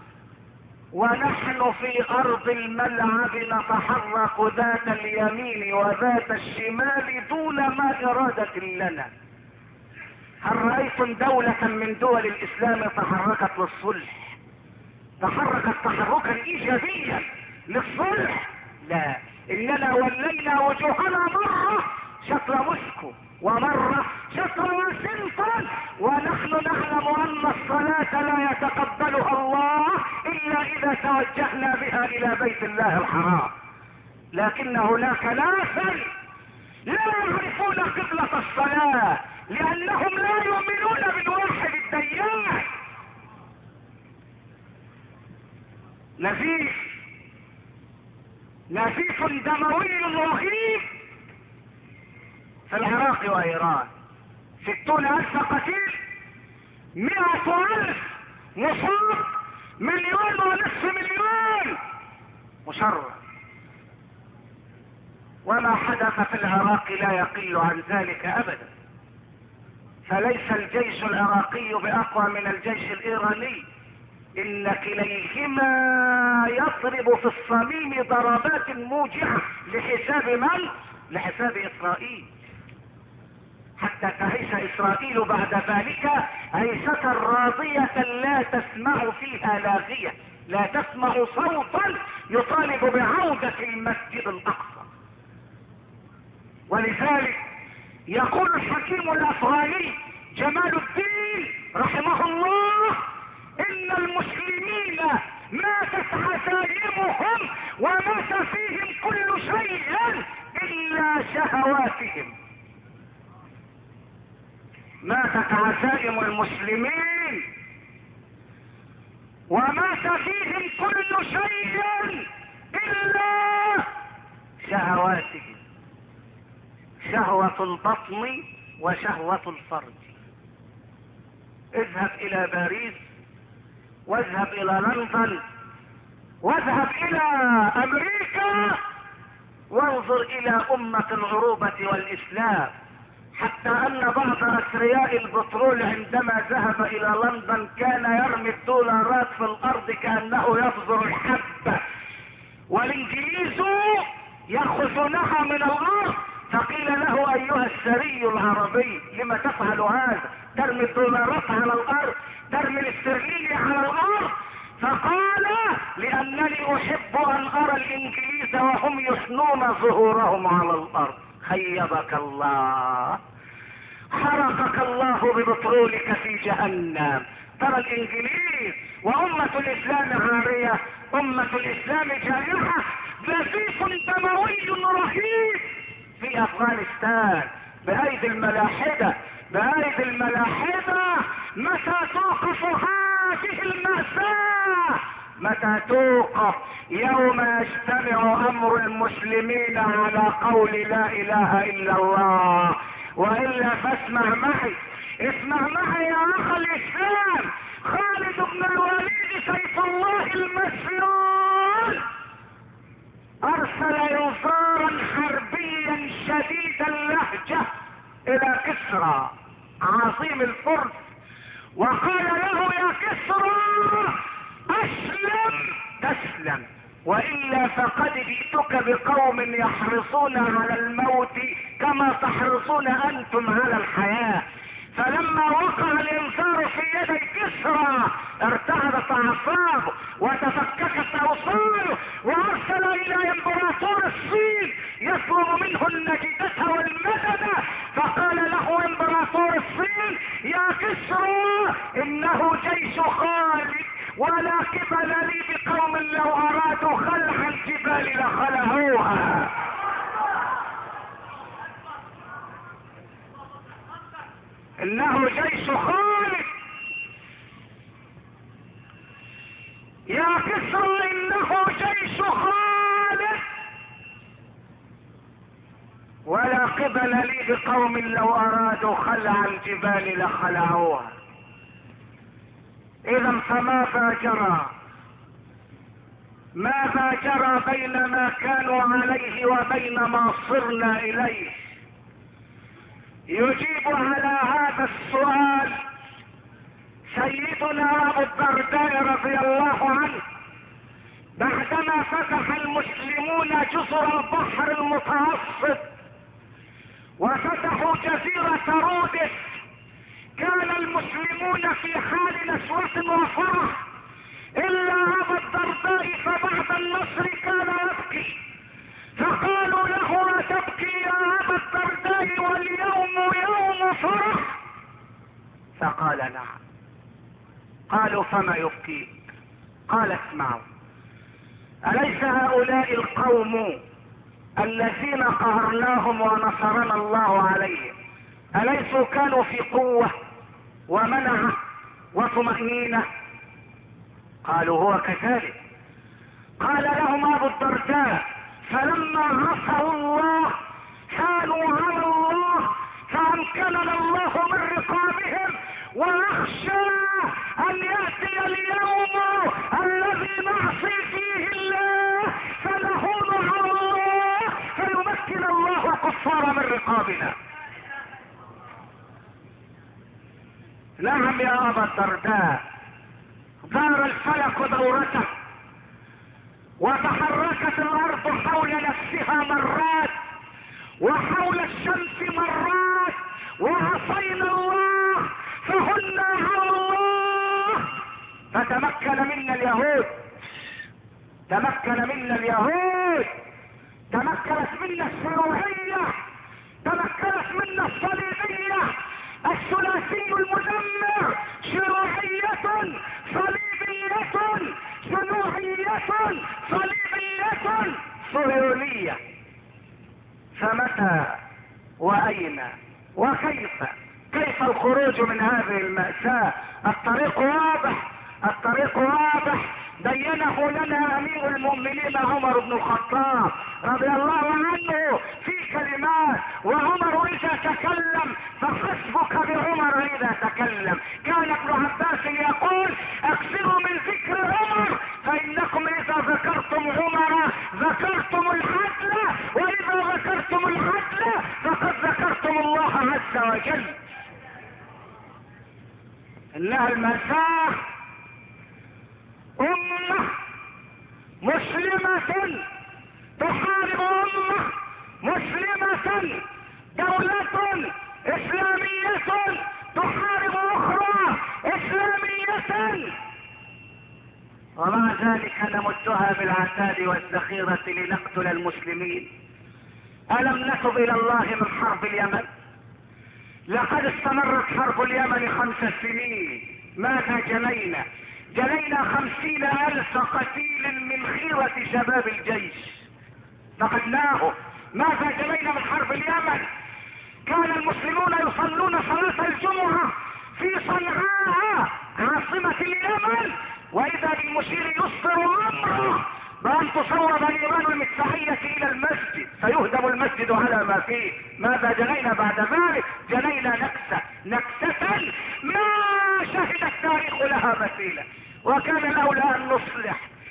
ونحن في أرض الملعب نتحرك ذات اليمين وذات الشمال دون ما إرادة لنا. هل رأيتم دولة من دول الإسلام تحركت للصلح؟ تحركت تحركا إيجابيا للصلح؟ لا، إننا ولينا وجوهنا مرة شطر موسكو ومرة شطر واشنطن، ونحن نعلم أن الصلاة لا يتقبلها الله إلا إذا توجهنا بها إلى بيت الله الحرام. لكن هناك ناسا لا يعرفون قبلة الصلاة لأنهم لا يؤمنون بالواحد الديان. نزيف دموي رهيب في العراق وإيران، 60,000 قتيل، 100,000 مصاب، 1.5 مليون مشرد. وما حدث في العراق لا يقل عن ذلك أبدا. فليس الجيش العراقي بأقوى من الجيش الإيراني، إن كليهما يضرب في الصميم ضربات موجعة. لحساب من؟ لحساب إسرائيل، حتى تعيش إسرائيل بعد ذلك عيشة راضية لا تسمع فيها لاغية، لا تسمع صوتا يطالب بعودة المسجد الأقصى. ولذلك يقول الحكيم الأفغاني جمال الدين رحمه الله: إن المسلمين ماتت عزائمهم ومات فيهم كل شيء إلا شهواتهم. ماتت عزائم المسلمين ومات فيهم كل شيء إلا شهواتهم، شهوة البطن وشهوة الفرج. اذهب إلى باريس، واذهب إلى لندن، واذهب إلى أمريكا، وانظر إلى أمة العروبة والإسلام، حتى أن بعض أثرياء البترول عندما ذهب إلى لندن كان يرمي الدولارات في الأرض كأنه يفجر الحبة، والإنجليز يأخذونها من الأرض. فقيل له: أيها السري العربي، لما تفعل هذا؟ ترمي الدولارات على الأرض، ترمي الاسترليني على الأرض. فقال: لأنني أحب أن أرى الإنجليز وهم يحنون ظهورهم على الأرض. خيبك الله، حرقك الله ببترولك في جهنم. ترى الإنجليز وأمة الإسلام عارية، أمة الإسلام جائحة، نزيف دموي رهيب في أفغانستان بأيدي الملاحدة، بأيدي الملاحدة. متى توقف هذه المأساة؟ متى توقف؟ يوم يجتمع أمر المسلمين على قول لا إله إلا الله. وإلا فاسمع معي، اسمع معي يا أخ الإسلام. خالد بن الوليد سيف الله المسلول أرسل إنذارا حربيا شديد اللهجة إلى كسرى عظيم الفرس، وقال له: يا كسرى، أسلم تسلم، وإلا فقد جئتك بقوم يحرصون على الموت كما تحرصون أنتم على الحياة. فلما وقع الانذار في يدي كسرى ارتعدت اعصابه وتفككت اوصاله، وارسل الى امبراطور الصين يطلب منه النجدة والمدد. فقال له امبراطور الصين: يا كسرى، انه جيش خالد، ولا قبل لي بقوم لو ارادوا خلع الجبال لخلعوها. انه جيش خالد. يا كسرى انه جيش خالد، ولا قبل لي بقوم لو ارادوا خلع الجبال لخلعوها. اذا فماذا جرى؟ ماذا جرى بين ما كانوا عليه وبين ما صرنا اليه؟ يجيب على هذا السؤال سيدنا ابو الدرداء رضي الله عنه بعدما فتح المسلمون جزر البحر المتوسط وفتحوا جزيرة رودس. كان المسلمون في حال نشوة وفرح، الا ابا الدرداء فبعد النصر كان يبكي، فقالوا له: أتبكي يا ابا الدرداء واليوم يوم فرح؟ فقال: نعم. قالوا: فما يبكيك؟ قال: اسمعوا، أليس هؤلاء القوم الذين قهرناهم ونصرنا الله عليهم أليسوا كانوا في قوة ومنعة وطمأنينة؟ قالوا: هو كذلك. قال لهم ابو الدرداء: فلما عصوا الله كانوا على الله فامكننا الله من رقابهم، ونخشى ان ياتي اليوم الذي نعصي فيه الله فنهون على الله فيمكن الله الكفار من رقابنا. نعم يا ابا الدرداء، دار الفلك دورته وتحركت الارض حول نفسها مرات وحول الشمس مرات، وعصينا الله فهنا على الله. فتمكن منا اليهود، تمكنت منا الشيوعية، تمكنت منا الصليبية، الثلاثي المدمر، شيوعية صليبية شيوعية صليبية صهيونية. فمتى واين وكيف الخروج من هذه المأساة؟ الطريق واضح، بينه لنا امير المؤمنين عمر بن الخطاب رضي الله عنه في كلمات: وعمر اذا تكلم فحسبك بعمر اذا تكلم. كان ابن عباس يقول: اكثروا من ذكر عمر، فانكم اذا ذكرتم عمر ذكرتم العدل، واذا ذكرتم العدل فقد ذكرتم الله عز وجل. انها المأساة أمة مسلمة تحارب أمة مسلمة، دولة إسلامية تحارب أخرى إسلامية، ومع ذلك نمدها بالعتاد والذخيرة لنقتل المسلمين. ألم نتب إلى الله من حرب اليمن؟ لقد استمرت حرب اليمن 5 سنين. ماذا جنينا؟ جنينا 50,000 قتيل من خيرة شباب الجيش فقدناه. ماذا جنينا من حرب اليمن؟ كان المسلمون يصلون صلاة الجمعة في صنعاء عاصمة اليمن، واذا بالمشير يصدر امره بان تصوب اليمن المدفعية الى المسجد فيهدم المسجد على ما فيه. ماذا جنينا بعد ذلك؟ جنينا نكسة ما شهد التاريخ لها مثيلا. وكان الاولى ان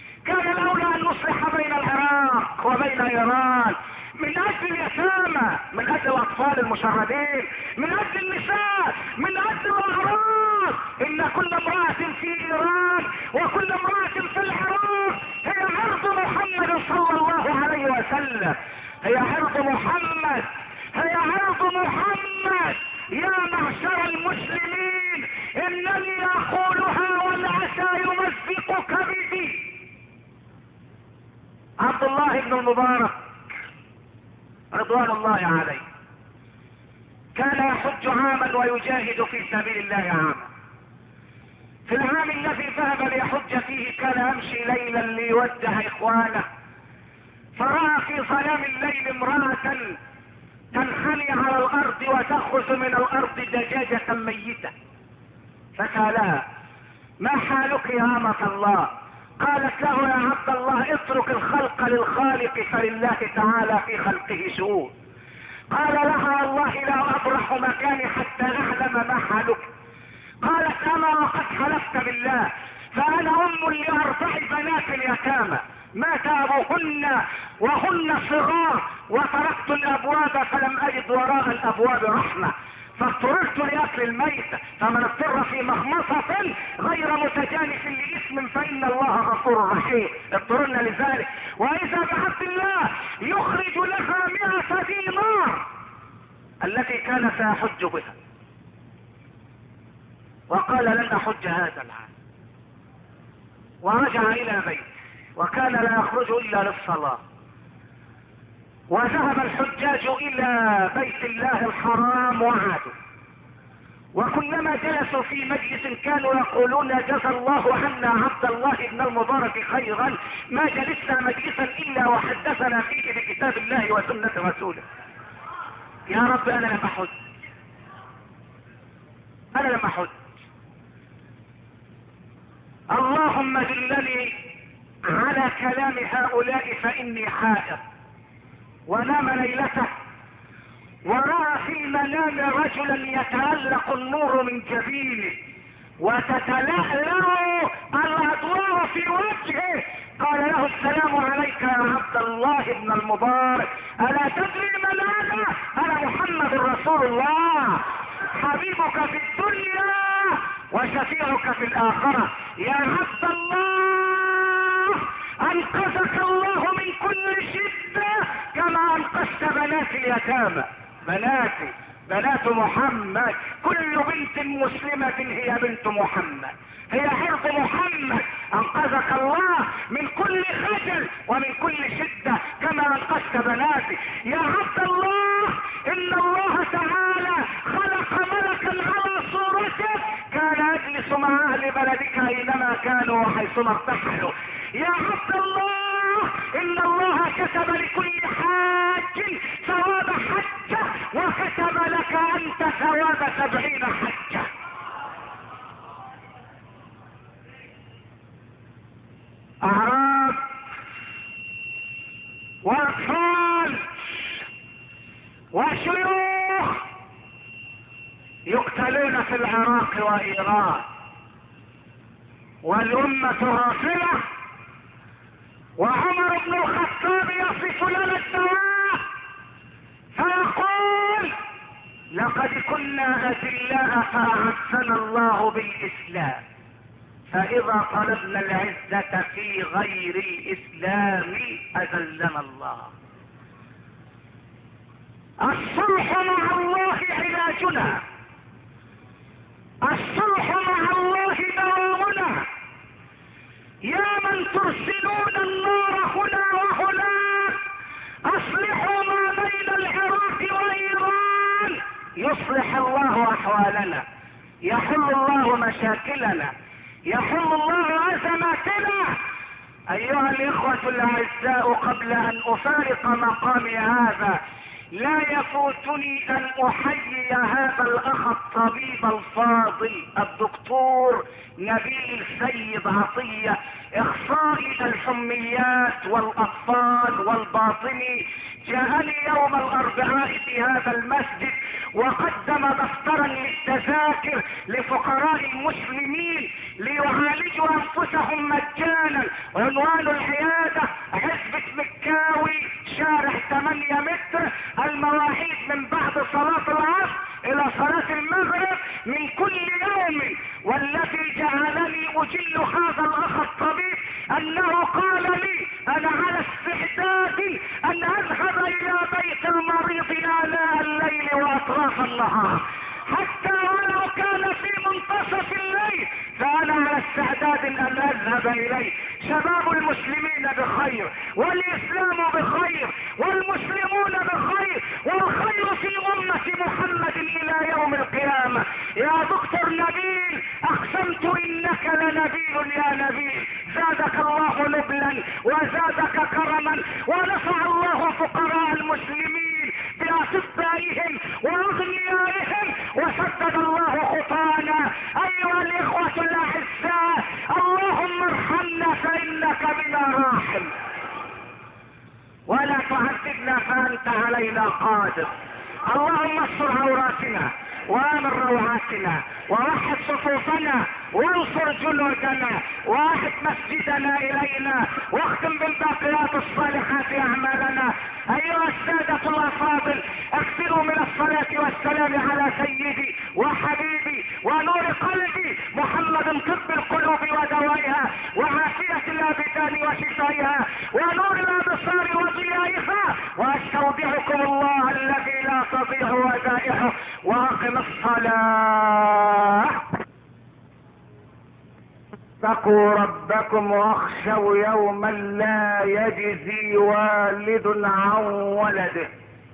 نصلح بين العراق وبين ايران من اجل اليتامى، من اجل الاطفال المشردين، من اجل النساء، من اجل الاعراض. ان كل امرأة في ايران وكل امرأة في العراق هي عرض محمد صلى الله عليه وسلم، هي عرض محمد، هي عرض محمد. يا معشر المسلمين انني اقولها والعسى يمزق كبدي. عبد الله بن المبارك رضوان الله عليه كان يحج عاما ويجاهد في سبيل الله عاما. في العام الذي ذهب ليحج فيه كان يمشي ليلا ليودع اخوانه، فرأى في ظلام الليل امرأة تنحني على الارض وتأخذ من الارض دجاجة ميتة، فسألها: ما حالك يا أمة الله؟ قالت له: يا عبد الله اترك الخلق للخالق فلله تعالى في خلقه شؤون. قال لها: والله لا ابرح مكاني حتى اعلم ما حالك. قالت: اما وقد حلفت بالله فانا ام لاربع بنات يتامى مات ابوهن وهن صغار، وتركت الابواب فلم اجد وراء الابواب رحمة، فاضطررت لاكل الميت، فمن اضطر في مخمصة غير متجانف لاثم فان الله غفور رحيم. اضطررنا لذلك. واذا بعبد الله يخرج لها 100 دينار التي كان سيحج بها، وقال: لن احج هذا العام، ورجع الى بيته، وكان لا يخرج الا للصلاة. وذهب الحجاج الى بيت الله الحرام وعادوا، وكلما جلسوا في مجلس كانوا يقولون: جزى الله عنا عبد الله بن المبارك خيرا، ما جلسنا مجلسا الا وحدثنا فيه بكتاب الله وسنة رسوله. يا رب انا لم احج، انا لم احج، اللهم دلني على كلام هؤلاء فاني حائر. ونام ليلته ورأى في المنام رجلا يتألق النور من جبينه وتتلألأ الأضواء في وجهه. قال له: السلام عليك يا عبد الله بن المبارك، ألا تدري من أنا؟ أنا محمد رسول الله، حبيبك في الدنيا وشفيعك في الآخرة. يا عبد الله أنقذك الله من كل شدة كما أنقذت بنات اليتامى. بناتي، بنات محمد، كل بنت مسلمة هي بنت محمد، هي عرض محمد. انقذك الله من كل خجل ومن كل شدة كما انقذت بناتي. يا عبد الله ان الله تعالى خلق ملكا على صورته كان يجلس مع اهل بلدك اينما كانوا وحيثما ارتحلوا. يا عبد الله ان الله كتب لكل حاج ثواب حجة وكتب لك انت ثواب 70 حجة. اعراب واطفال وشيوخ يقتلون في العراق وايران، والامة غافلة، وعمر بن الخطاب يصف لنا الدواء فيقول: لقد كنا اذلاء فاعزنا الله بالاسلام، فاذا طلبنا العزة في غير الاسلام اذلنا الله. الصلح مع الله علاجنا، الصلح مع الله دوامنا. يا من ترسلون النار هنا وهناك اصلحوا ما بين العراق وايران يصلح الله احوالنا، يحل الله مشاكلنا، يحل الله ازماتنا. ايها الاخوة الاعزاء، قبل ان افارق مقامي هذا لا يفوتني ان احيي هذا الاخ الطبيب الفاضل الدكتور نبيل سيد عطية، اخصائي الحميات والاطفال والباطني. جاءني يوم الاربعاء في هذا المسجد وقدم دفترا للتذاكر لفقراء المسلمين ليعالجوا انفسهم مجانا. عنوان العيادة: عزبة مكاوي، الشارع 8 متر، المواعيد من بعد صلاة العصر الى صلاة المغرب من كل يوم. والذي جعلني اجل هذا الاخ الطبيب انه قال لي انا على استعداد ان اذهب الى بيت المريض آلاء الليل واطراف النهار، حتى ولو كان في منتصف الليل فانا على استعداد ان اذهب اليه. شباب المسلمين بخير، والاسلام بخير، والمسلمون بخير، والخير في امة محمد الى يوم القيامة. يا دكتور نبيل، اقسمت انك لنبيل يا نبيل. زادك الله نبلا وزادك كرما، ونفع الله فقراء المسلمين باطبائهم واغنيائهم، وسدد الله خطانا. ايها الاخوة الاعزاء، اللهم ارحمنا فانك بنا راحم، ولا تعذبنا فانت علينا قادر. اللهم استر عوراتنا وامن روعاتنا، ووحد صفوفنا، وانصر جنودنا، واحد مسجدنا الينا، واختم بالباقيات الصالحات اعمالنا. ايها السادة الافاضل، اكثروا من الصلاة والسلام على سيدي وحبيبي ونور قلبي محمد، طب القلوب ودوائها، وعافية الابدان وشفائها، ونور الابصار وضيائها. واستودعكم الله الذي لا تضيع ودائعه، واقم الصلاة. اتقوا ربكم واخشوا يوما لا يجزي والد عن ولده،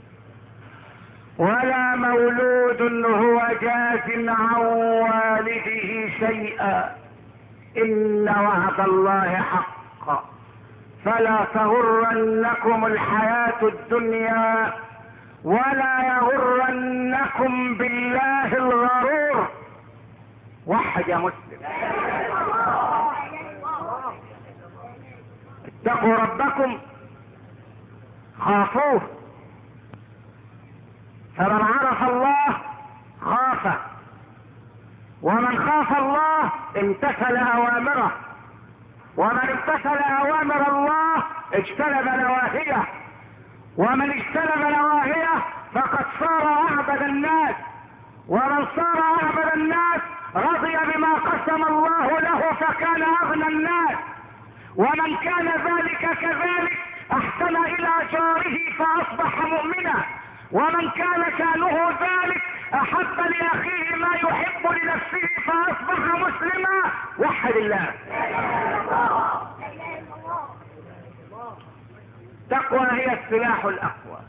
ولا مولود هو جاز عن والده شيئا، ان وعد الله حق، فلا تغرنكم الحياة الدنيا، ولا يغرنكم بالله الغرور. وحد يا مسلم. اتقوا ربكم، خافوه، فمن عرف الله خافه، ومن خاف الله امتثل اوامره، ومن امتثل اوامر الله اجتنب نواهيه، ومن اجتنب نواهيه فقد صار اعبد الناس، ومن صار اعبد الناس رضي بما قسم الله له فكان اغنى الناس، ومن كان ذلك كذلك احسن الى جاره فاصبح مؤمنا، ومن كان شانه ذلك احب لاخيه ما يحب لنفسه فاصبح مسلما. وحد الله. التقوى هي السلاح الاقوى.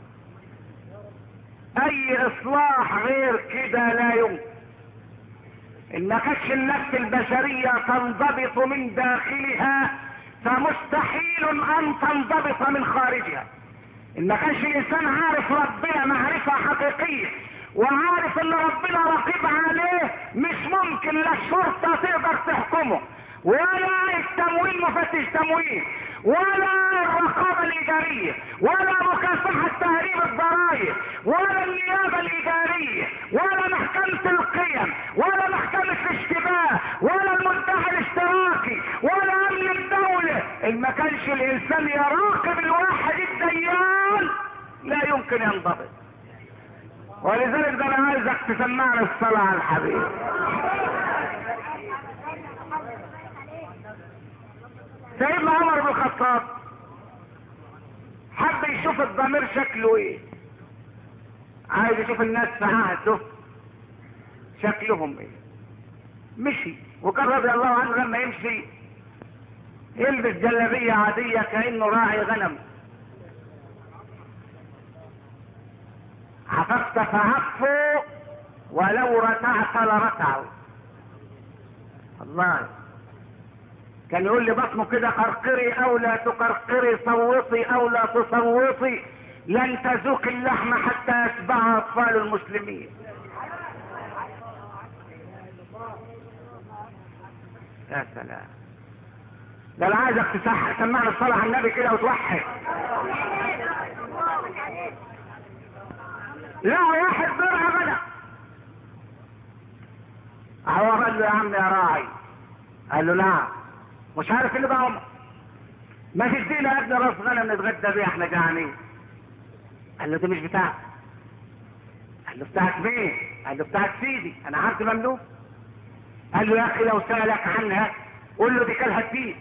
اي اصلاح غير كده لا يمكن. ان ما كانتش النفس البشرية تنضبط من داخلها فمستحيل ان تنضبط من خارجها. ان ما كانش الانسان عارف ربنا معرفة حقيقية، وعارف ان ربنا رقيب عليه، مش ممكن لا الشرطة تقدر تحكمه، ولا التموين مفتش تموين، ولا الرقابة الادارية، ولا مكافحة تهريب الضرائب، ولا النيابة الادارية، ولا محكمة القيم، ولا محكمة الاشتباه، ولا المنتهى الاشتراكي، ولا امن الدولة. ان ما كانش الانسان يراقب الواحد الديان لا يمكن ينضبط. ولذلك ده انا عايزك تسمعنا الصلاة على الحبيب. سيدنا عمر بن الخطاب حب يشوف الضمير شكله ايه، عايز يشوف الناس في عهده شكلهم ايه. مشي، وكان رضي الله عنه لما يمشي يلبس جلابية عادية كأنه راعي غنم. عففت فعفوا ولو رتعت لرتعوا. الله كان يقول لي بطنه كده قرقري او لا تقرقري، صوتي او لا تصوتي، لن تذوق اللحم حتى يتبعها اطفال المسلمين. يا سلام، ده انا عايزك تسمعنا الصلاة على النبي كده وتوحد. لا واحد درع غنى، هو قال له يا عم يا راعي، قال له نعم. مش عارف اللي بقى عمر، ما تدينا يا ابني راس غنم نتغدى بيه احنا جعانين. قال له دي مش بتاعتك. قال له بتاعت مين؟ قال له بتاعت سيدي، انا عبد مملوك. قال له يا اخي لو سألك عنها قول له دي كلها فيه.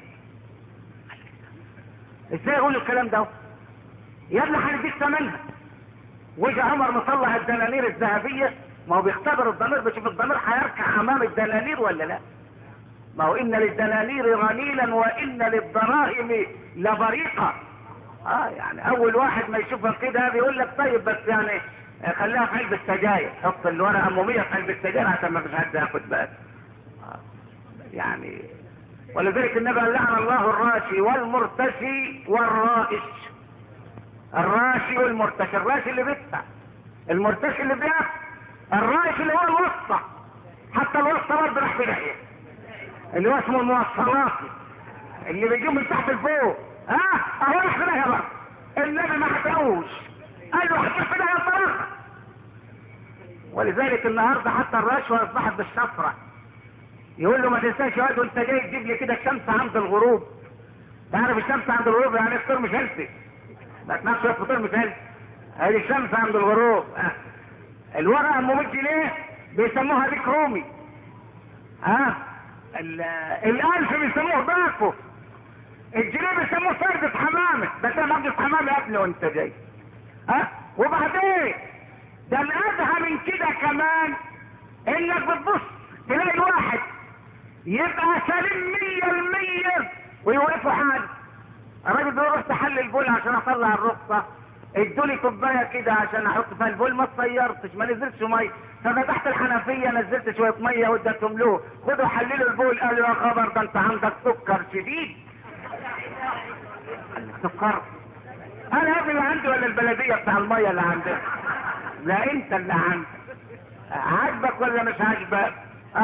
ازاي يقول له الكلام ده؟ يا ابني هنديك ثمنها. وجا عمر مطلع الدنانير الذهبيه، ما هو بيختبر الضمير، بيشوف الضمير هيركع امام الدنانير ولا لا. ما هو ان للدنانير رنيلا وان للدراهم لبريقه. يعني اول واحد ما يشوفها كده بيقول لك طيب بس يعني خليها في علبة سجاير، حط الورقة أمومية في علبة سجاير عشان ما فيش حد ياخد باله. يعني ولذلك النبي قال لعن الله الراشي والمرتشي والرائش. الراشي والمرتشي، الراشي اللي بيدفع، المرتشي اللي بياخد، الرائش اللي هو الوسطى. حتى الوسطى برضه راح في داهية، اللي هو اسمه الموصلات، اللي بيجيب من تحت لفوق. اهو راح في داهية برضه. النبي ما حكاوش، قال له حتى في داهية الطريقة. ولذلك النهارده حتى الرشوه اصبحت بالشفره. يقول له ما تنساش يا واد وانت جاي تجيب لي كده الشمس عند الغروب. تعرف الشمس عند الغروب يعني الفطور مش هلسي، ما تنامش الفطور مش هلسي، هذه الشمس عند الغروب. الورقه ام 100 جنيه بيسموها ديك رومي. الالف بيسموه باكو، الجنيه بيسموه فردة حمامه. ده كان مجلس حمامه يا ابني وانت جاي. وبعدين ده الادهى من كده كمان، انك بتبص تلاقي واحد يبقى سليم 100% ويوقفوا حاجه. الراجل بيقول رحت حل البول عشان اطلع الرخصه، ادولي كوبايه كده عشان احط فيها البول، ما اتطيرتش، ما نزلتش ميه، ففتحت الحنفيه نزلت شويه ميه واديتهم له، خدوا حللوا البول. قالوا يا خبر ده انت عندك سكر شديد. سكر؟ انا يا ابني اللي عندي ولا البلديه بتاع الميه اللي عندنا؟ لا انت اللي عندك. عاجبك ولا مش عاجبك؟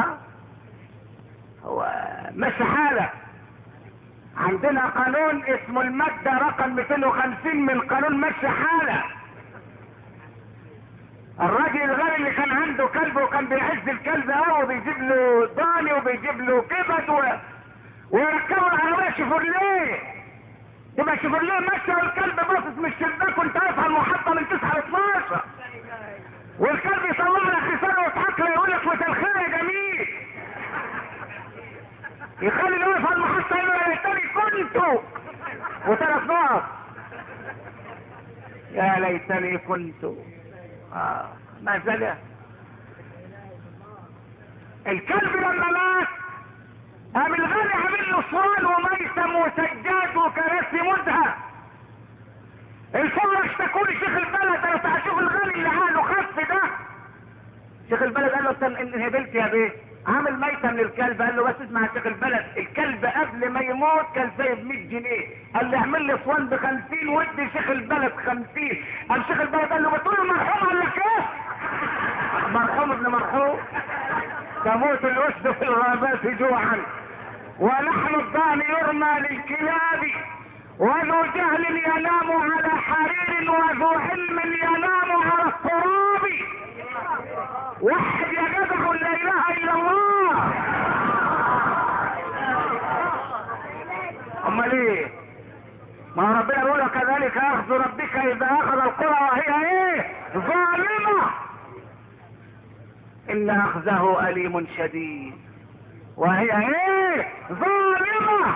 هو مش حالك. عندنا قانون اسمه المادة رقم 250 من قانون مشي حالة. الراجل الغني اللي كان عنده كلب وكان بيعز الكلب قوي وبيجيب له ضاني وبيجيب له كبد ويركبوا العربية شيفرليه، تبقى شيفرليه ماشية والكلب باصص من الشباك وانت واقف على المحطة من 9 ل 12، والكلب يطلع لك رسالة ويضحك له يقول لك مساء الخير يا جميل، يخلي اللي واقف على المحطة يقول له يا ليتني كنت وثلاث نقط، يا ليتني كنت. ما زال الكلب لما مات قام الغني عامل له صوان وميسم وسجاد وكراسي مزهة. الفقراء اشتكوا لي شيخ البلد، انا بتاع شيخ الغني اللي عقله خف ده. شيخ البلد قال له انت انهبلت يا بيه، عامل ميتة من الكلب. قال له بس اسمع يا شيخ البلد، الكلب قبل ما يموت كان سايب 100 جنيه، قال لي اعمل لي صوان ب50 وادي شيخ البلد 50. قام شيخ البلد قال له بتقول له مرحوم ولا كيف؟ مرحوم ابن مرحوم. تموت الاسد في الغابات جوعا ولحم الضان يرمى للكلاب، وذو جهل ينام على حرير وذو علم ينام على التراب. وحد يا جدع لا اله الا الله. امال ايه؟ ما ربنا يقول كذلك اخذ ربك اذا اخذ القرى وهي ايه؟ ظالمه، ان اخذه اليم شديد وهي ايه؟ ظالمه.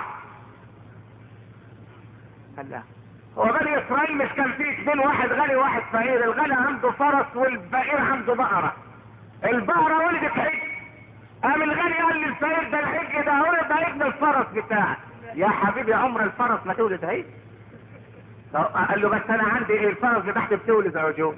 الله، هو بني اسرائيل مش كان فيه 2 واحد غني وواحد فقير؟ الغني عنده فرس والفقير عنده بقره. البقره ولدت حج، قام الغني قال للفقير ده الحج ده ولد ده ابن الفرس بتاعك. يا حبيبي عمر الفرس ما تولد حج. قال له بس انا عندي ايه؟ الفرس بتاعتي بتولد عجوز.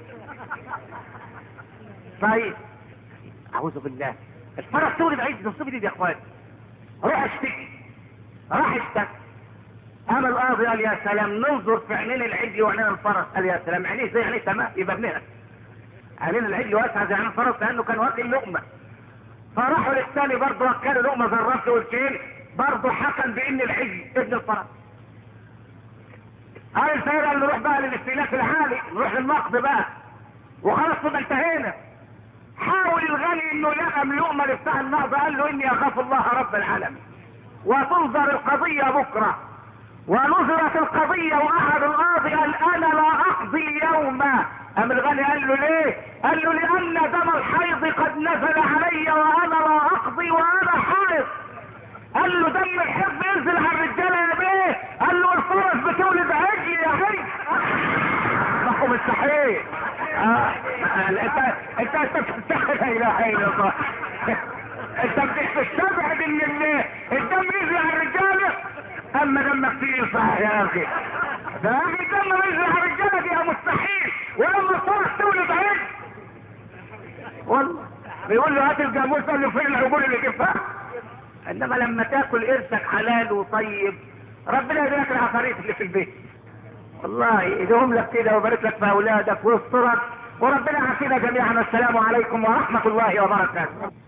طيب اعوذ بالله، الفرس تولد عيد نصيب دي يا اخوان. روح اشتكي. راح اشتكي، قام القاضي قال يا سلام ننظر في عينين العجل وعينين الفرس. قال يا سلام عينيه زي عينيه تمام، يبقى ابنها. عينين العجل واسعه زي عينين الفرس لانه كان واكل لقمه. فراحوا للثاني برضه وكلوا لقمه زي الرفل والكيل، برضه حكم بان العجل ابن الفرس. قال الفقير قال نروح بقى للاستهلاك العالي، نروح للنقد بقى وخلاص كده انتهينا. حاول الغني انه يلقم لقمه لبتاع النقد، قال له اني اخاف الله رب العالمين وتنظر القضيه بكره ونظرت القضية وقعد القاضي قال انا لا اقضي اليوم. قام الغني قال له ليه؟ قال له لان دم الحيض قد نزل علي وانا لا اقضي وانا حائض. قال له دم الحيض بينزل على الرجاله يا بيه؟ قال له الفرس بتولد عجل يا عجل. ما هو مستحيل. انت بتستحيل. لا اله الا الله. انت بتستبعد ان الدم ينزل على الرجاله. اما دمك فيه صح يا اخي. ده يا اخي الدم ينزل على الرجاله دي مستحيل. ولما الفرس تولد عجل والله بيقول له هات الجاموس. قال له فين العجول اللي جبتها؟ انما لما تاكل قرشك حلال وطيب ربنا يديلك العفاريت اللي في البيت. والله يديهم لك كده ويبارك لك في اولادك ويسترك وربنا يعافينا جميعا. السلام عليكم ورحمه الله وبركاته.